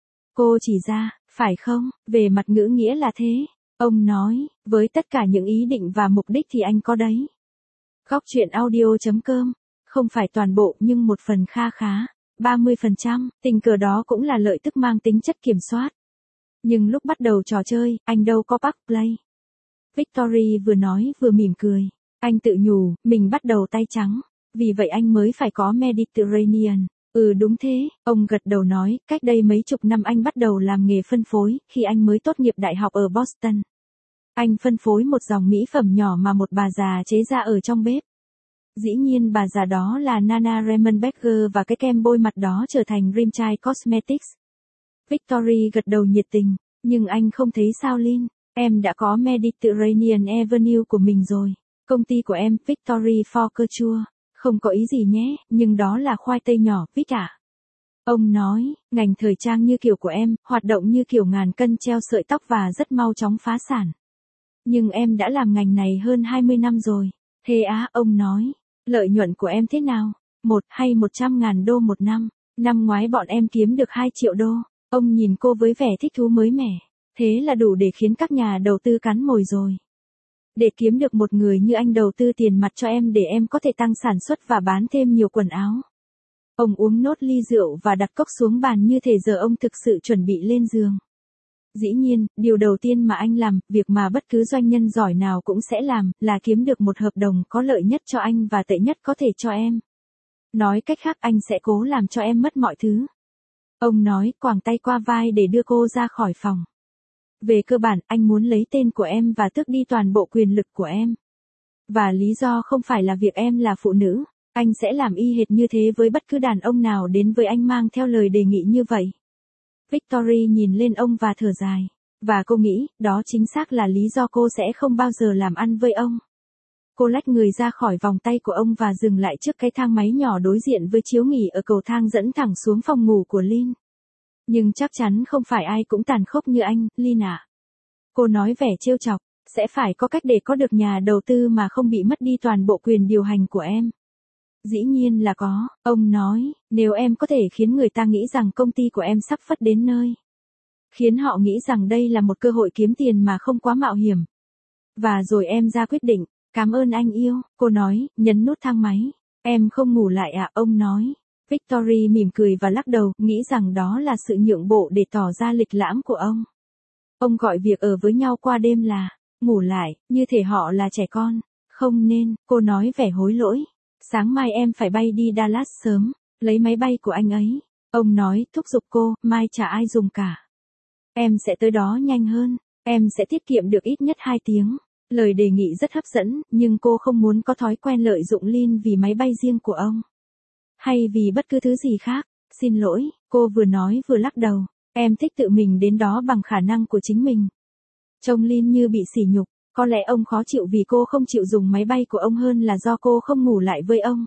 Cô chỉ ra, phải không? Về mặt ngữ nghĩa là thế. Ông nói, với tất cả những ý định và mục đích thì anh có đấy. Góc chuyện audio.com. Không phải toàn bộ nhưng một phần kha khá. ba mươi phần trăm, tình cờ đó cũng là lợi tức mang tính chất kiểm soát. Nhưng lúc bắt đầu trò chơi, anh đâu có Park Place. Victory vừa nói vừa mỉm cười. Anh tự nhủ, mình bắt đầu tay trắng. Vì vậy anh mới phải có Mediterranean. Ừ đúng thế, ông gật đầu nói, cách đây mấy chục năm anh bắt đầu làm nghề phân phối, khi anh mới tốt nghiệp đại học ở Boston. Anh phân phối một dòng mỹ phẩm nhỏ mà một bà già chế ra ở trong bếp. Dĩ nhiên bà già đó là Nana Raymond-Becker và cái kem bôi mặt đó trở thành Rimchild Cosmetics. Victory gật đầu nhiệt tình, nhưng anh không thấy sao Lin, em đã có Mediterranean Avenue của mình rồi. Công ty của em, Victory for Couture. Không có ý gì nhé, nhưng đó là khoai tây nhỏ, Vic ạ. Ông nói, ngành thời trang như kiểu của em, hoạt động như kiểu ngàn cân treo sợi tóc và rất mau chóng phá sản. Nhưng em đã làm ngành này hơn hai mươi năm rồi. Thế á, ông nói, lợi nhuận của em thế nào? Một hay một trăm ngàn đô một năm. Năm ngoái bọn em kiếm được hai triệu đô. Ông nhìn cô với vẻ thích thú mới mẻ. Thế là đủ để khiến các nhà đầu tư cắn mồi rồi. Để kiếm được một người như anh đầu tư tiền mặt cho em để em có thể tăng sản xuất và bán thêm nhiều quần áo. Ông uống nốt ly rượu và đặt cốc xuống bàn như thể giờ ông thực sự chuẩn bị lên giường. Dĩ nhiên, điều đầu tiên mà anh làm, việc mà bất cứ doanh nhân giỏi nào cũng sẽ làm, là kiếm được một hợp đồng có lợi nhất cho anh và tệ nhất có thể cho em. Nói cách khác anh sẽ cố làm cho em mất mọi thứ. Ông nói, quàng tay qua vai để đưa cô ra khỏi phòng. Về cơ bản, anh muốn lấy tên của em và tước đi toàn bộ quyền lực của em. Và lý do không phải là việc em là phụ nữ, anh sẽ làm y hệt như thế với bất cứ đàn ông nào đến với anh mang theo lời đề nghị như vậy. Victory nhìn lên ông và thở dài. Và cô nghĩ, đó chính xác là lý do cô sẽ không bao giờ làm ăn với ông. Cô lách người ra khỏi vòng tay của ông và dừng lại trước cái thang máy nhỏ đối diện với chiếu nghỉ ở cầu thang dẫn thẳng xuống phòng ngủ của Lin. Nhưng chắc chắn không phải ai cũng tàn khốc như anh, Lin ạ. Cô nói vẻ trêu chọc, sẽ phải có cách để có được nhà đầu tư mà không bị mất đi toàn bộ quyền điều hành của em. Dĩ nhiên là có, ông nói, nếu em có thể khiến người ta nghĩ rằng công ty của em sắp phất đến nơi. Khiến họ nghĩ rằng đây là một cơ hội kiếm tiền mà không quá mạo hiểm. Và rồi em ra quyết định, cảm ơn anh yêu, cô nói, nhấn nút thang máy. Em không ngủ lại à, ông nói. Victory mỉm cười và lắc đầu, nghĩ rằng đó là sự nhượng bộ để tỏ ra lịch lãm của ông. Ông gọi việc ở với nhau qua đêm là, ngủ lại, như thể họ là trẻ con. Không nên, cô nói vẻ hối lỗi. Sáng mai em phải bay đi Dallas sớm, lấy máy bay của anh ấy. Ông nói, thúc giục cô, mai chả ai dùng cả. Em sẽ tới đó nhanh hơn, em sẽ tiết kiệm được ít nhất hai tiếng. Lời đề nghị rất hấp dẫn, nhưng cô không muốn có thói quen lợi dụng Lin vì máy bay riêng của ông. Hay vì bất cứ thứ gì khác. Xin lỗi, cô vừa nói vừa lắc đầu. Em thích tự mình đến đó bằng khả năng của chính mình. Trông Lin như bị sỉ nhục. Có lẽ ông khó chịu vì cô không chịu dùng máy bay của ông hơn là do cô không ngủ lại với ông.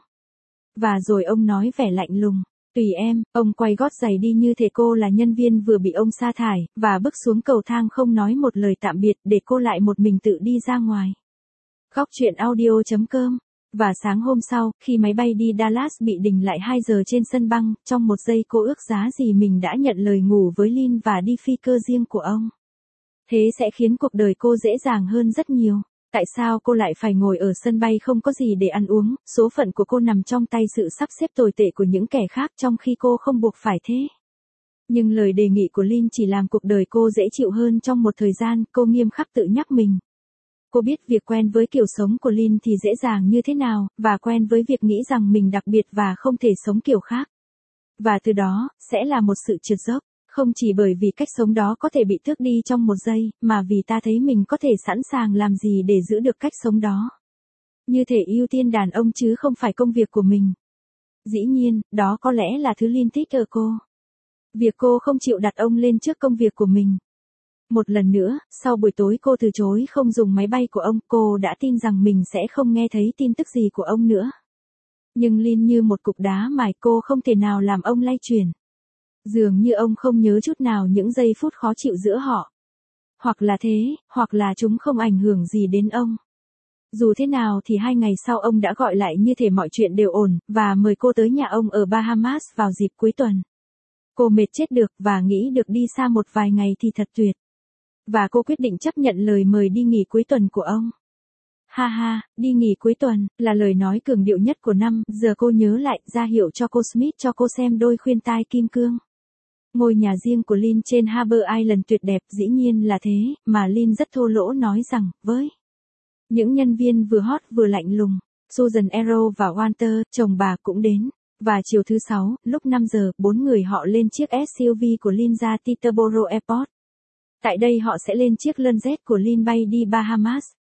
Và rồi ông nói vẻ lạnh lùng. Tùy em, ông quay gót giày đi như thể cô là nhân viên vừa bị ông sa thải, và bước xuống cầu thang không nói một lời tạm biệt để cô lại một mình tự đi ra ngoài. Góc truyện audio chấm com. Và sáng hôm sau, khi máy bay đi Dallas bị đình lại hai giờ trên sân băng, trong một giây cô ước giá gì mình đã nhận lời ngủ với Lin và đi phi cơ riêng của ông. Thế sẽ khiến cuộc đời cô dễ dàng hơn rất nhiều. Tại sao cô lại phải ngồi ở sân bay không có gì để ăn uống, số phận của cô nằm trong tay sự sắp xếp tồi tệ của những kẻ khác trong khi cô không buộc phải thế. Nhưng lời đề nghị của Lin chỉ làm cuộc đời cô dễ chịu hơn trong một thời gian, cô nghiêm khắc tự nhắc mình. Cô biết việc quen với kiểu sống của Lin thì dễ dàng như thế nào, và quen với việc nghĩ rằng mình đặc biệt và không thể sống kiểu khác. Và từ đó, sẽ là một sự trượt dốc. Không chỉ bởi vì cách sống đó có thể bị tước đi trong một giây, mà vì ta thấy mình có thể sẵn sàng làm gì để giữ được cách sống đó. Như thể ưu tiên đàn ông chứ không phải công việc của mình. Dĩ nhiên, đó có lẽ là thứ Lin thích ở cô. Việc cô không chịu đặt ông lên trước công việc của mình. Một lần nữa, sau buổi tối cô từ chối không dùng máy bay của ông, cô đã tin rằng mình sẽ không nghe thấy tin tức gì của ông nữa. Nhưng Lin như một cục đá mài, cô không thể nào làm ông lay chuyển. Dường như ông không nhớ chút nào những giây phút khó chịu giữa họ. Hoặc là thế, hoặc là chúng không ảnh hưởng gì đến ông. Dù thế nào thì hai ngày sau ông đã gọi lại như thể mọi chuyện đều ổn, và mời cô tới nhà ông ở Bahamas vào dịp cuối tuần. Cô mệt chết được và nghĩ được đi xa một vài ngày thì thật tuyệt. Và cô quyết định chấp nhận lời mời đi nghỉ cuối tuần của ông. Ha ha, đi nghỉ cuối tuần, là lời nói cường điệu nhất của năm, giờ cô nhớ lại, ra hiệu cho cô Smith cho cô xem đôi khuyên tai kim cương. Ngôi nhà riêng của Lin trên Harbour Island tuyệt đẹp, dĩ nhiên là thế, mà Lin rất thô lỗ nói rằng, với những nhân viên vừa hot vừa lạnh lùng, Susan Arrow và Walter, chồng bà cũng đến. Và chiều thứ sáu, lúc năm giờ, bốn người họ lên chiếc ét u vê của Lin ra Teterboro Airport. Tại đây họ sẽ lên chiếc lân jet của Lin bay đi Bahamas.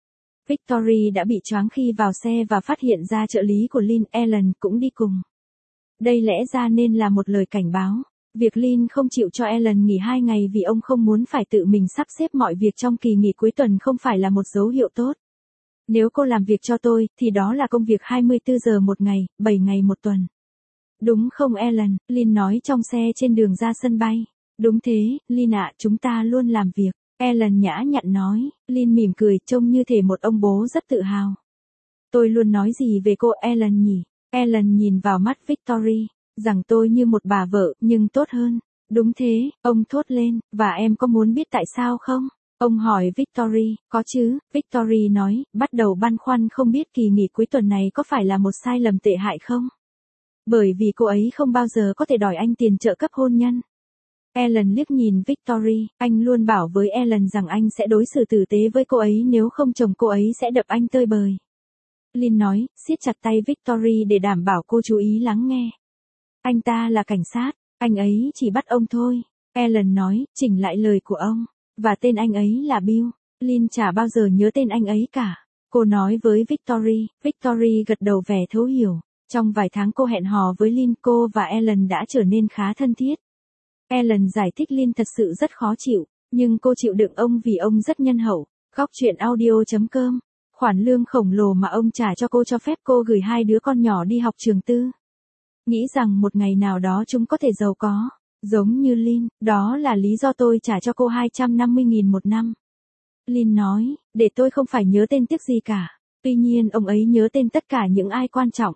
Victory đã bị choáng khi vào xe và phát hiện ra trợ lý của Lin, Ellen, cũng đi cùng. Đây lẽ ra nên là một lời cảnh báo. Việc Lin không chịu cho Ellen nghỉ hai ngày vì ông không muốn phải tự mình sắp xếp mọi việc trong kỳ nghỉ cuối tuần không phải là một dấu hiệu tốt. Nếu cô làm việc cho tôi, thì đó là công việc hai mươi tư giờ một ngày, bảy ngày một tuần. Đúng không Ellen? Lin nói trong xe trên đường ra sân bay. Đúng thế, Lin ạ, chúng ta luôn làm việc. Ellen nhã nhặn nói. Lin mỉm cười, trông như thể một ông bố rất tự hào. Tôi luôn nói gì về cô Ellen nhỉ? Ellen nhìn vào mắt Victory, rằng tôi như một bà vợ, nhưng tốt hơn. Đúng thế, ông thốt lên, và em có muốn biết tại sao không? Ông hỏi Victory, có chứ, Victory nói, bắt đầu băn khoăn không biết kỳ nghỉ cuối tuần này có phải là một sai lầm tệ hại không? Bởi vì cô ấy không bao giờ có thể đòi anh tiền trợ cấp hôn nhân. Ellen liếc nhìn Victory, anh luôn bảo với Ellen rằng anh sẽ đối xử tử tế với cô ấy nếu không chồng cô ấy sẽ đập anh tơi bời. Lin nói, siết chặt tay Victory để đảm bảo cô chú ý lắng nghe. Anh ta là cảnh sát, anh ấy chỉ bắt ông thôi. Ellen nói, chỉnh lại lời của ông. Và tên anh ấy là Bill. Lin chả bao giờ nhớ tên anh ấy cả. Cô nói với Victory, Victory gật đầu vẻ thấu hiểu. Trong vài tháng cô hẹn hò với Lin, cô và Ellen đã trở nên khá thân thiết. Ellen giải thích Lin thật sự rất khó chịu. Nhưng cô chịu đựng ông vì ông rất nhân hậu. Góc chuyện audio.com. Khoản lương khổng lồ mà ông trả cho cô cho phép cô gửi hai đứa con nhỏ đi học trường tư. Nghĩ rằng một ngày nào đó chúng có thể giàu có, giống như Lin, đó là lý do tôi trả cho cô hai trăm năm mươi nghìn một năm. Lin nói, để tôi không phải nhớ tên tiếc gì cả. Tuy nhiên ông ấy nhớ tên tất cả những ai quan trọng.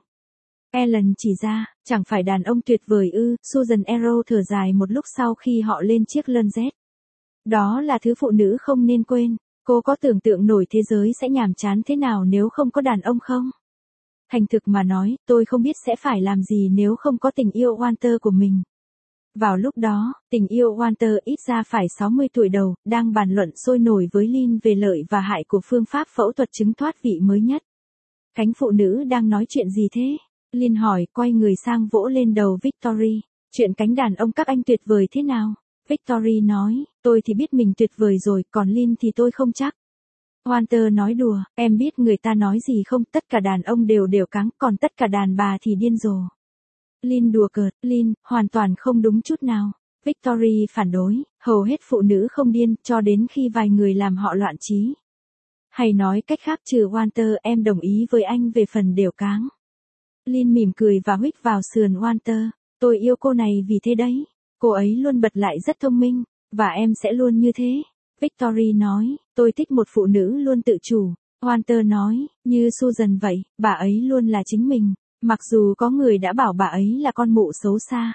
Ellen chỉ ra, chẳng phải đàn ông tuyệt vời ư, Susan Arrow thở dài một lúc sau khi họ lên chiếc lân Z. Đó là thứ phụ nữ không nên quên. Cô có tưởng tượng nổi thế giới sẽ nhàm chán thế nào nếu không có đàn ông không? Thành thực mà nói, tôi không biết sẽ phải làm gì nếu không có tình yêu Walter của mình. Vào lúc đó, tình yêu Walter ít ra phải sáu mươi tuổi đầu, đang bàn luận sôi nổi với Lin về lợi và hại của phương pháp phẫu thuật chứng thoát vị mới nhất. Cánh phụ nữ đang nói chuyện gì thế? Lin hỏi, quay người sang vỗ lên đầu Victory. Chuyện cánh đàn ông các anh tuyệt vời thế nào? Victory nói, tôi thì biết mình tuyệt vời rồi, còn Lin thì tôi không chắc. Walter nói đùa, em biết người ta nói gì không, tất cả đàn ông đều đều cáng, còn tất cả đàn bà thì điên rồ. Lin đùa cợt, Lin, hoàn toàn không đúng chút nào. Victory phản đối, hầu hết phụ nữ không điên, cho đến khi vài người làm họ loạn trí. Hay nói cách khác trừ Walter, em đồng ý với anh về phần đều cáng. Lin mỉm cười và huých vào sườn Walter, tôi yêu cô này vì thế đấy. Cô ấy luôn bật lại rất thông minh, và em sẽ luôn như thế. Victory nói, tôi thích một phụ nữ luôn tự chủ. Walter nói, như Susan vậy, bà ấy luôn là chính mình, mặc dù có người đã bảo bà ấy là con mụ xấu xa.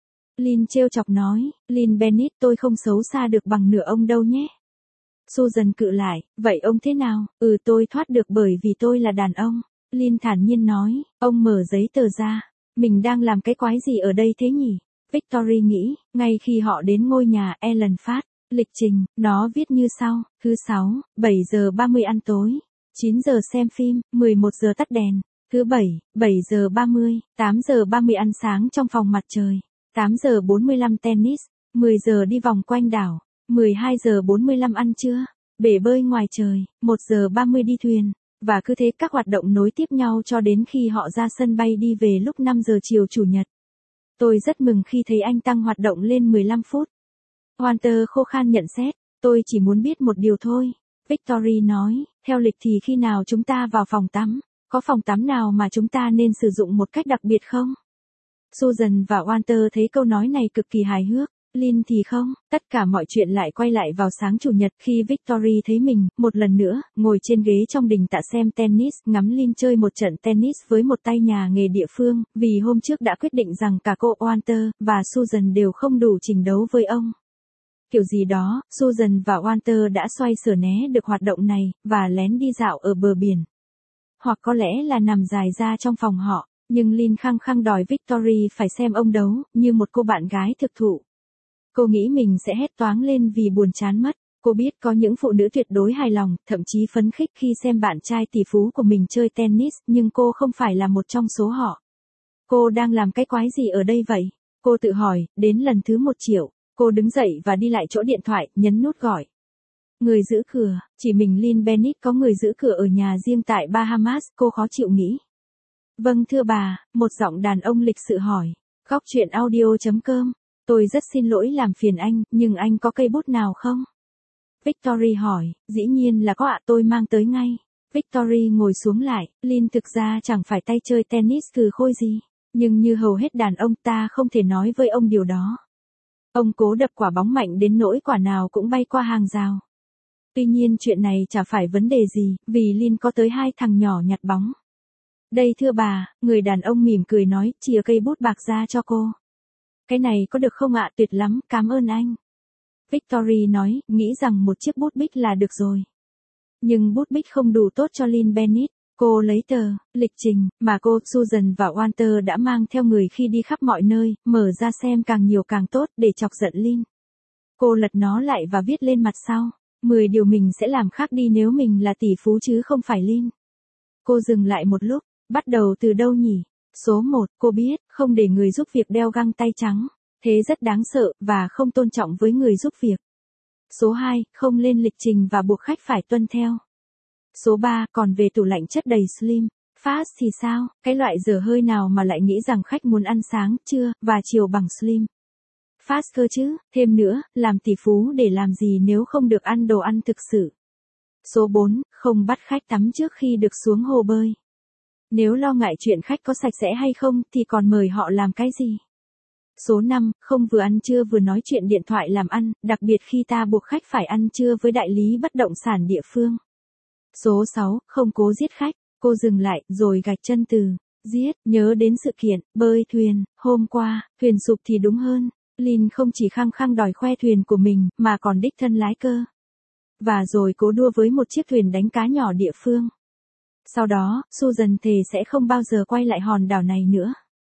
Lin trêu chọc nói, Lin Bennett tôi không xấu xa được bằng nửa ông đâu nhé. Susan cự lại, vậy ông thế nào? Ừ tôi thoát được bởi vì tôi là đàn ông. Lin thản nhiên nói, ông mở giấy tờ ra. Mình đang làm cái quái gì ở đây thế nhỉ? Victory nghĩ, ngay khi họ đến ngôi nhà Ellen phát, lịch trình, nó viết như sau, thứ sáu, bảy giờ ba mươi ăn tối, chín giờ xem phim, mười một giờ tắt đèn, thứ bảy, bảy giờ ba mươi, tám giờ ba mươi ăn sáng trong phòng mặt trời, tám giờ bốn mươi lăm tennis, mười giờ đi vòng quanh đảo, mười hai giờ bốn mươi lăm ăn trưa, bể bơi ngoài trời, một giờ ba mươi đi thuyền, và cứ thế các hoạt động nối tiếp nhau cho đến khi họ ra sân bay đi về lúc năm giờ chiều chủ nhật. Tôi rất mừng khi thấy anh tăng hoạt động lên mười lăm phút. Walter khô khan nhận xét, tôi chỉ muốn biết một điều thôi. Victory nói, theo lịch thì khi nào chúng ta vào phòng tắm, có phòng tắm nào mà chúng ta nên sử dụng một cách đặc biệt không? Susan và Walter thấy câu nói này cực kỳ hài hước. Lin thì không, tất cả mọi chuyện lại quay lại vào sáng chủ nhật khi Victory thấy mình, một lần nữa, ngồi trên ghế trong đình tạ xem tennis, ngắm Lin chơi một trận tennis với một tay nhà nghề địa phương, vì hôm trước đã quyết định rằng cả cô Walter và Susan đều không đủ trình đấu với ông. Kiểu gì đó, Susan và Walter đã xoay sở né được hoạt động này, và lén đi dạo ở bờ biển. Hoặc có lẽ là nằm dài ra trong phòng họ, nhưng Lin khăng khăng đòi Victory phải xem ông đấu, như một cô bạn gái thực thụ. Cô nghĩ mình sẽ hét toáng lên vì buồn chán mất. Cô biết có những phụ nữ tuyệt đối hài lòng, thậm chí phấn khích khi xem bạn trai tỷ phú của mình chơi tennis, nhưng cô không phải là một trong số họ. Cô đang làm cái quái gì ở đây vậy? Cô tự hỏi, đến lần thứ một triệu, cô đứng dậy và đi lại chỗ điện thoại, nhấn nút gọi. Người giữ cửa, chỉ mình Lin Bennett có người giữ cửa ở nhà riêng tại Bahamas, cô khó chịu nghĩ. Vâng thưa bà, một giọng đàn ông lịch sự hỏi. Góc chuyện audio.com. Tôi rất xin lỗi làm phiền anh, nhưng anh có cây bút nào không? Victory hỏi, dĩ nhiên là có ạ, tôi mang tới ngay. Victory ngồi xuống lại, Lin thực ra chẳng phải tay chơi tennis cừ khôi gì, nhưng như hầu hết đàn ông ta không thể nói với ông điều đó. Ông cố đập quả bóng mạnh đến nỗi quả nào cũng bay qua hàng rào. Tuy nhiên chuyện này chả phải vấn đề gì, vì Lin có tới hai thằng nhỏ nhặt bóng. Đây thưa bà, người đàn ông mỉm cười nói, chìa cây bút bạc ra cho cô. Cái này có được không ạ? Tuyệt lắm, cảm ơn anh. Victory nói, nghĩ rằng một chiếc bút bích là được rồi. Nhưng bút bích không đủ tốt cho Lin Bennett. Cô lấy tờ, lịch trình, mà cô, Susan và Walter đã mang theo người khi đi khắp mọi nơi, mở ra xem càng nhiều càng tốt để chọc giận Lin. Cô lật nó lại và viết lên mặt sau. mười điều mình sẽ làm khác đi nếu mình là tỷ phú chứ không phải Lin. Cô dừng lại một lúc, bắt đầu từ đâu nhỉ? Số một, cô biết, không để người giúp việc đeo găng tay trắng. Thế rất đáng sợ, và không tôn trọng với người giúp việc. Số hai, không lên lịch trình và buộc khách phải tuân theo. Số ba, còn về tủ lạnh chất đầy slim, fast thì sao, cái loại dở hơi nào mà lại nghĩ rằng khách muốn ăn sáng, trưa, và chiều bằng slim, Fast cơ chứ, thêm nữa, làm tỷ phú để làm gì nếu không được ăn đồ ăn thực sự. Số bốn, không bắt khách tắm trước khi được xuống hồ bơi. Nếu lo ngại chuyện khách có sạch sẽ hay không thì còn mời họ làm cái gì? Số năm, không vừa ăn trưa vừa nói chuyện điện thoại làm ăn, đặc biệt khi ta buộc khách phải ăn trưa với đại lý bất động sản địa phương. Số sáu, không cố giết khách. Cô dừng lại, rồi gạch chân từ giết, nhớ đến sự kiện, bơi thuyền, hôm qua, thuyền sụp thì đúng hơn. Lin không chỉ khăng khăng đòi khoe thuyền của mình, mà còn đích thân lái cơ. Và rồi cố đua với một chiếc thuyền đánh cá nhỏ địa phương. Sau đó, Susan thề sẽ không bao giờ quay lại hòn đảo này nữa.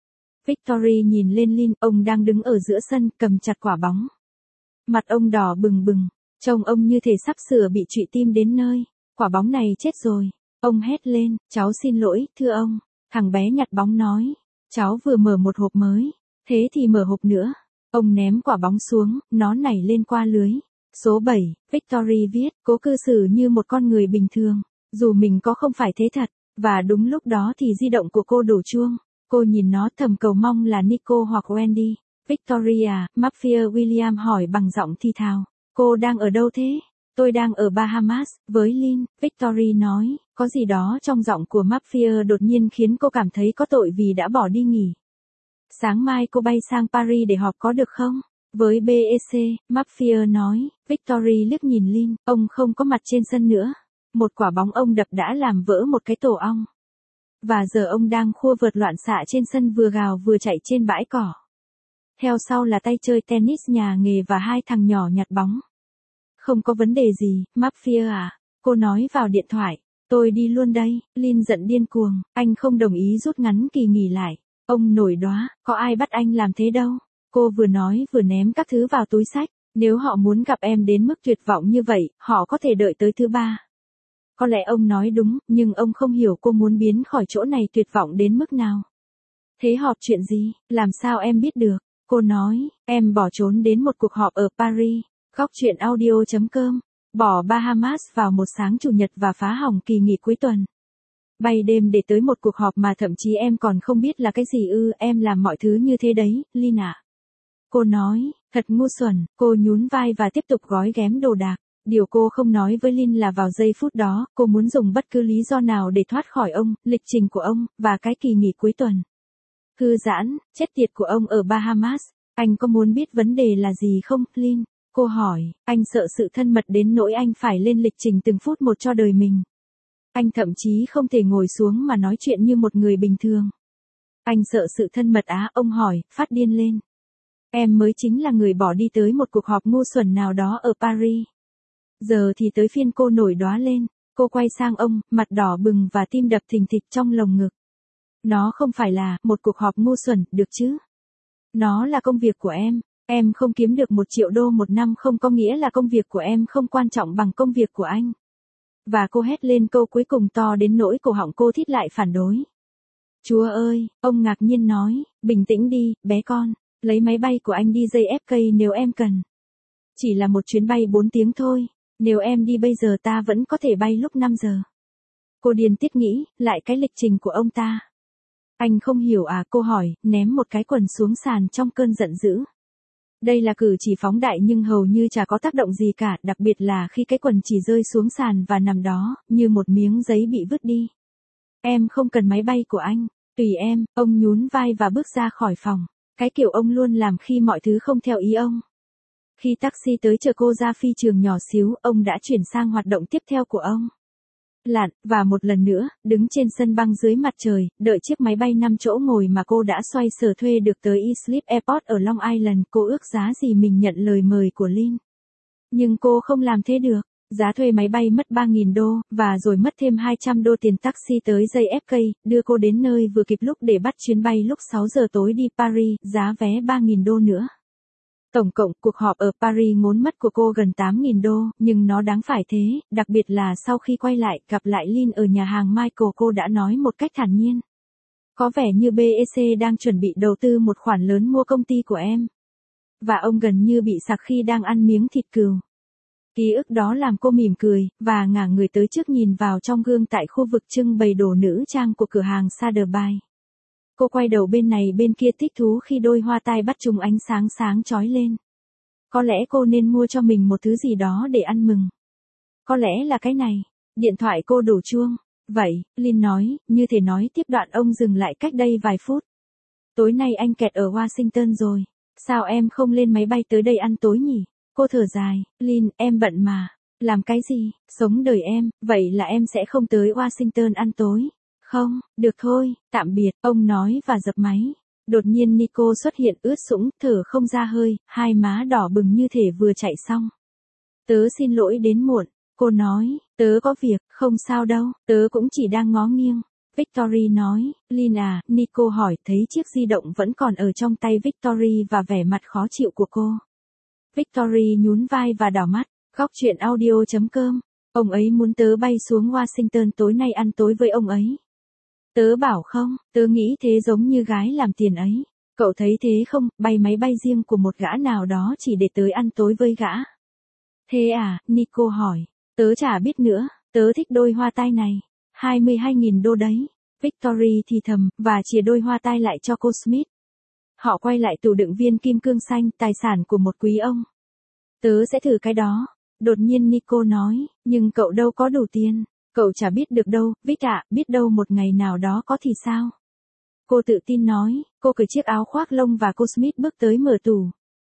Victory nhìn lên Lin, ông đang đứng ở giữa sân, cầm chặt quả bóng. Mặt ông đỏ bừng bừng, trông ông như thể sắp sửa bị trụy tim đến nơi. Quả bóng này chết rồi. Ông hét lên, cháu xin lỗi, thưa ông. Thằng bé nhặt bóng nói, cháu vừa mở một hộp mới, thế thì mở hộp nữa. Ông ném quả bóng xuống, nó nảy lên qua lưới. Số bảy, Victory viết, cố cư xử như một con người bình thường, dù mình có không phải thế thật. Và đúng lúc đó thì di động của cô đổ chuông. Cô nhìn nó thầm cầu mong là Nico hoặc Wendy. Victoria, Mafia William hỏi bằng giọng thi thào. Cô đang ở đâu thế? Tôi đang ở Bahamas, với Lin, Victory nói. Có gì đó trong giọng của Mafia đột nhiên khiến cô cảm thấy có tội vì đã bỏ đi nghỉ. Sáng mai cô bay sang Paris để họp có được không? Với bê e xê, Mafia nói. Victory liếc nhìn Lin, ông không có mặt trên sân nữa. Một quả bóng ông đập đã làm vỡ một cái tổ ong. Và giờ ông đang khua vợt loạn xạ trên sân vừa gào vừa chạy trên bãi cỏ. Theo sau là tay chơi tennis nhà nghề và hai thằng nhỏ nhặt bóng. Không có vấn đề gì, Mafia à? Cô nói vào điện thoại. Tôi đi luôn đây. Lin giận điên cuồng. Anh không đồng ý rút ngắn kỳ nghỉ lại. Ông nổi đoá, có ai bắt anh làm thế đâu. Cô vừa nói vừa ném các thứ vào túi xách. Nếu họ muốn gặp em đến mức tuyệt vọng như vậy, họ có thể đợi tới thứ ba. Có lẽ ông nói đúng, nhưng ông không hiểu cô muốn biến khỏi chỗ này tuyệt vọng đến mức nào. Thế họp chuyện gì? Làm sao em biết được? Cô nói, em bỏ trốn đến một cuộc họp ở Paris. Góc truyện audio chấm com. Bỏ Bahamas vào một sáng chủ nhật và phá hỏng kỳ nghỉ cuối tuần. Bay đêm để tới một cuộc họp mà thậm chí em còn không biết là cái gì ư, em làm mọi thứ như thế đấy, Lin ạ. Cô nói, thật ngu xuẩn, cô nhún vai và tiếp tục gói ghém đồ đạc. Điều cô không nói với Lin là vào giây phút đó, cô muốn dùng bất cứ lý do nào để thoát khỏi ông, lịch trình của ông, và cái kỳ nghỉ cuối tuần. Thư giãn, chết tiệt của ông ở Bahamas. Anh có muốn biết vấn đề là gì không, Lin? Cô hỏi, anh sợ sự thân mật đến nỗi anh phải lên lịch trình từng phút một cho đời mình. Anh thậm chí không thể ngồi xuống mà nói chuyện như một người bình thường. Anh sợ sự thân mật á, ông hỏi, phát điên lên. Em mới chính là người bỏ đi tới một cuộc họp ngu xuẩn nào đó ở Paris. Giờ thì tới phiên cô nổi đoá lên. Cô quay sang ông, mặt đỏ bừng và tim đập thình thịch trong lồng ngực. Nó không phải là một cuộc họp ngu xuẩn, được chứ? Nó là công việc của em. Em không kiếm được một triệu đô một năm không có nghĩa là công việc của em không quan trọng bằng công việc của anh. Và cô hét lên câu cuối cùng to đến nỗi cổ họng cô thít lại phản đối. Chúa ơi, ông ngạc nhiên nói, bình tĩnh đi, bé con, lấy máy bay của anh đi gi ép ca nếu em cần. Chỉ là một chuyến bay bốn tiếng thôi, nếu em đi bây giờ ta vẫn có thể bay lúc năm giờ. Cô điên tiết nghĩ, lại cái lịch trình của ông ta. Anh không hiểu à, cô hỏi, ném một cái quần xuống sàn trong cơn giận dữ. Đây là cử chỉ phóng đại nhưng hầu như chả có tác động gì cả, đặc biệt là khi cái quần chỉ rơi xuống sàn và nằm đó, như một miếng giấy bị vứt đi. Em không cần máy bay của anh, tùy em, ông nhún vai và bước ra khỏi phòng. Cái kiểu ông luôn làm khi mọi thứ không theo ý ông. Khi taxi tới chở cô ra phi trường nhỏ xíu, ông đã chuyển sang hoạt động tiếp theo của ông. Lặn, và một lần nữa, đứng trên sân băng dưới mặt trời, đợi chiếc máy bay năm chỗ ngồi mà cô đã xoay sở thuê được tới Islip Airport ở Long Island. Cô ước giá gì mình nhận lời mời của Lin. Nhưng cô không làm thế được. Giá thuê máy bay mất ba nghìn đô, và rồi mất thêm hai trăm đô tiền taxi tới gi ép ca, đưa cô đến nơi vừa kịp lúc để bắt chuyến bay lúc sáu giờ tối đi Paris, giá vé ba nghìn đô nữa. Tổng cộng, cuộc họp ở Paris ngốn mất của cô gần tám nghìn đô, nhưng nó đáng phải thế, đặc biệt là sau khi quay lại, gặp lại Lin ở nhà hàng Michael, cô đã nói một cách thản nhiên. Có vẻ như bê e xê đang chuẩn bị đầu tư một khoản lớn mua công ty của em. Và ông gần như bị sặc khi đang ăn miếng thịt cừu. Ký ức đó làm cô mỉm cười, và ngả người tới trước nhìn vào trong gương tại khu vực trưng bày đồ nữ trang của cửa hàng Sotheby's. Cô quay đầu bên này bên kia thích thú khi đôi hoa tai bắt trùng ánh sáng sáng chói lên. Có lẽ cô nên mua cho mình một thứ gì đó để ăn mừng. Có lẽ là cái này. Điện thoại cô đổ chuông. Vậy, Lynn nói, như thể nói tiếp đoạn ông dừng lại cách đây vài phút. Tối nay anh kẹt ở Washington rồi. Sao em không lên máy bay tới đây ăn tối nhỉ? Cô thở dài, Lynn, em bận mà. Làm cái gì? Sống đời em, vậy là em sẽ không tới Washington ăn tối. Không, được thôi, tạm biệt, ông nói và dập máy. Đột nhiên Nico xuất hiện ướt sũng, thở không ra hơi, hai má đỏ bừng như thể vừa chạy xong. Tớ xin lỗi đến muộn, cô nói, tớ có việc, không sao đâu, tớ cũng chỉ đang ngó nghiêng. Victory nói, Lynn à, Nico hỏi thấy chiếc di động vẫn còn ở trong tay Victory và vẻ mặt khó chịu của cô. Victory nhún vai và đảo mắt, góc chuyện audio chấm com. Ông ấy muốn tớ bay xuống Washington tối nay ăn tối với ông ấy. Tớ bảo không, tớ nghĩ thế giống như gái làm tiền ấy. Cậu thấy thế không, bay máy bay riêng của một gã nào đó chỉ để tới ăn tối với gã. Thế à, Nico hỏi. Tớ chả biết nữa, tớ thích đôi hoa tai này. hai mươi hai nghìn đô đấy. Victory thì thầm, và chìa đôi hoa tai lại cho cô Smith. Họ quay lại tủ đựng viên kim cương xanh, tài sản của một quý ông. Tớ sẽ thử cái đó. Đột nhiên Nico nói, nhưng cậu đâu có đủ tiền. Cậu chả biết được đâu, Vic ạ, biết đâu một ngày nào đó có thì sao. Cô tự tin nói, cô cởi chiếc áo khoác lông và cô Smith bước tới mở tủ.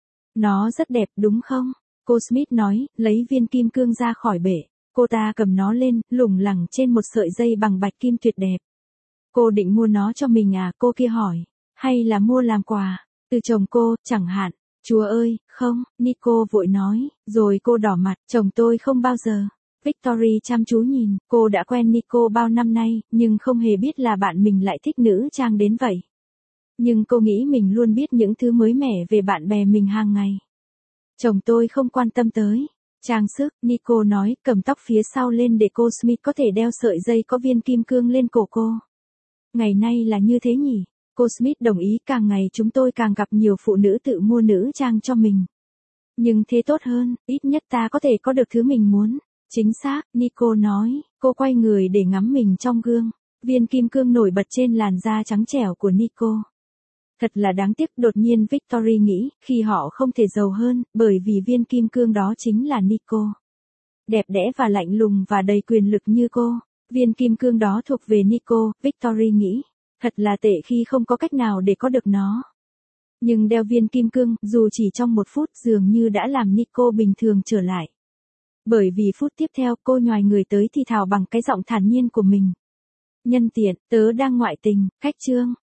Nó rất đẹp đúng không? Cô Smith nói, lấy viên kim cương ra khỏi bể. Cô ta cầm nó lên, lủng lẳng trên một sợi dây bằng bạch kim tuyệt đẹp. Cô định mua nó cho mình à, cô kia hỏi. Hay là mua làm quà, từ chồng cô, chẳng hạn. Chúa ơi, không, Nico vội nói, rồi cô đỏ mặt, chồng tôi không bao giờ. Victory chăm chú nhìn, cô đã quen Nico bao năm nay, nhưng không hề biết là bạn mình lại thích nữ trang đến vậy. Nhưng cô nghĩ mình luôn biết những thứ mới mẻ về bạn bè mình hàng ngày. Chồng tôi không quan tâm tới trang sức, Nico nói, cầm tóc phía sau lên để cô Smith có thể đeo sợi dây có viên kim cương lên cổ cô. Ngày nay là như thế nhỉ? Cô Smith đồng ý, càng ngày chúng tôi càng gặp nhiều phụ nữ tự mua nữ trang cho mình. Nhưng thế tốt hơn, ít nhất ta có thể có được thứ mình muốn. Chính xác, Nico nói, cô quay người để ngắm mình trong gương. Viên kim cương nổi bật trên làn da trắng trẻo của Nico. Thật là đáng tiếc, đột nhiên Victory nghĩ, khi họ không thể giàu hơn, bởi vì viên kim cương đó chính là Nico. Đẹp đẽ và lạnh lùng và đầy quyền lực như cô. Viên kim cương đó thuộc về Nico, Victory nghĩ. Thật là tệ khi không có cách nào để có được nó. Nhưng đeo viên kim cương, dù chỉ trong một phút, dường như đã làm Nico bình thường trở lại. Bởi vì phút tiếp theo, cô nhoài người tới thì thào bằng cái giọng thản nhiên của mình. Nhân tiện, tớ đang ngoại tình, khách trương.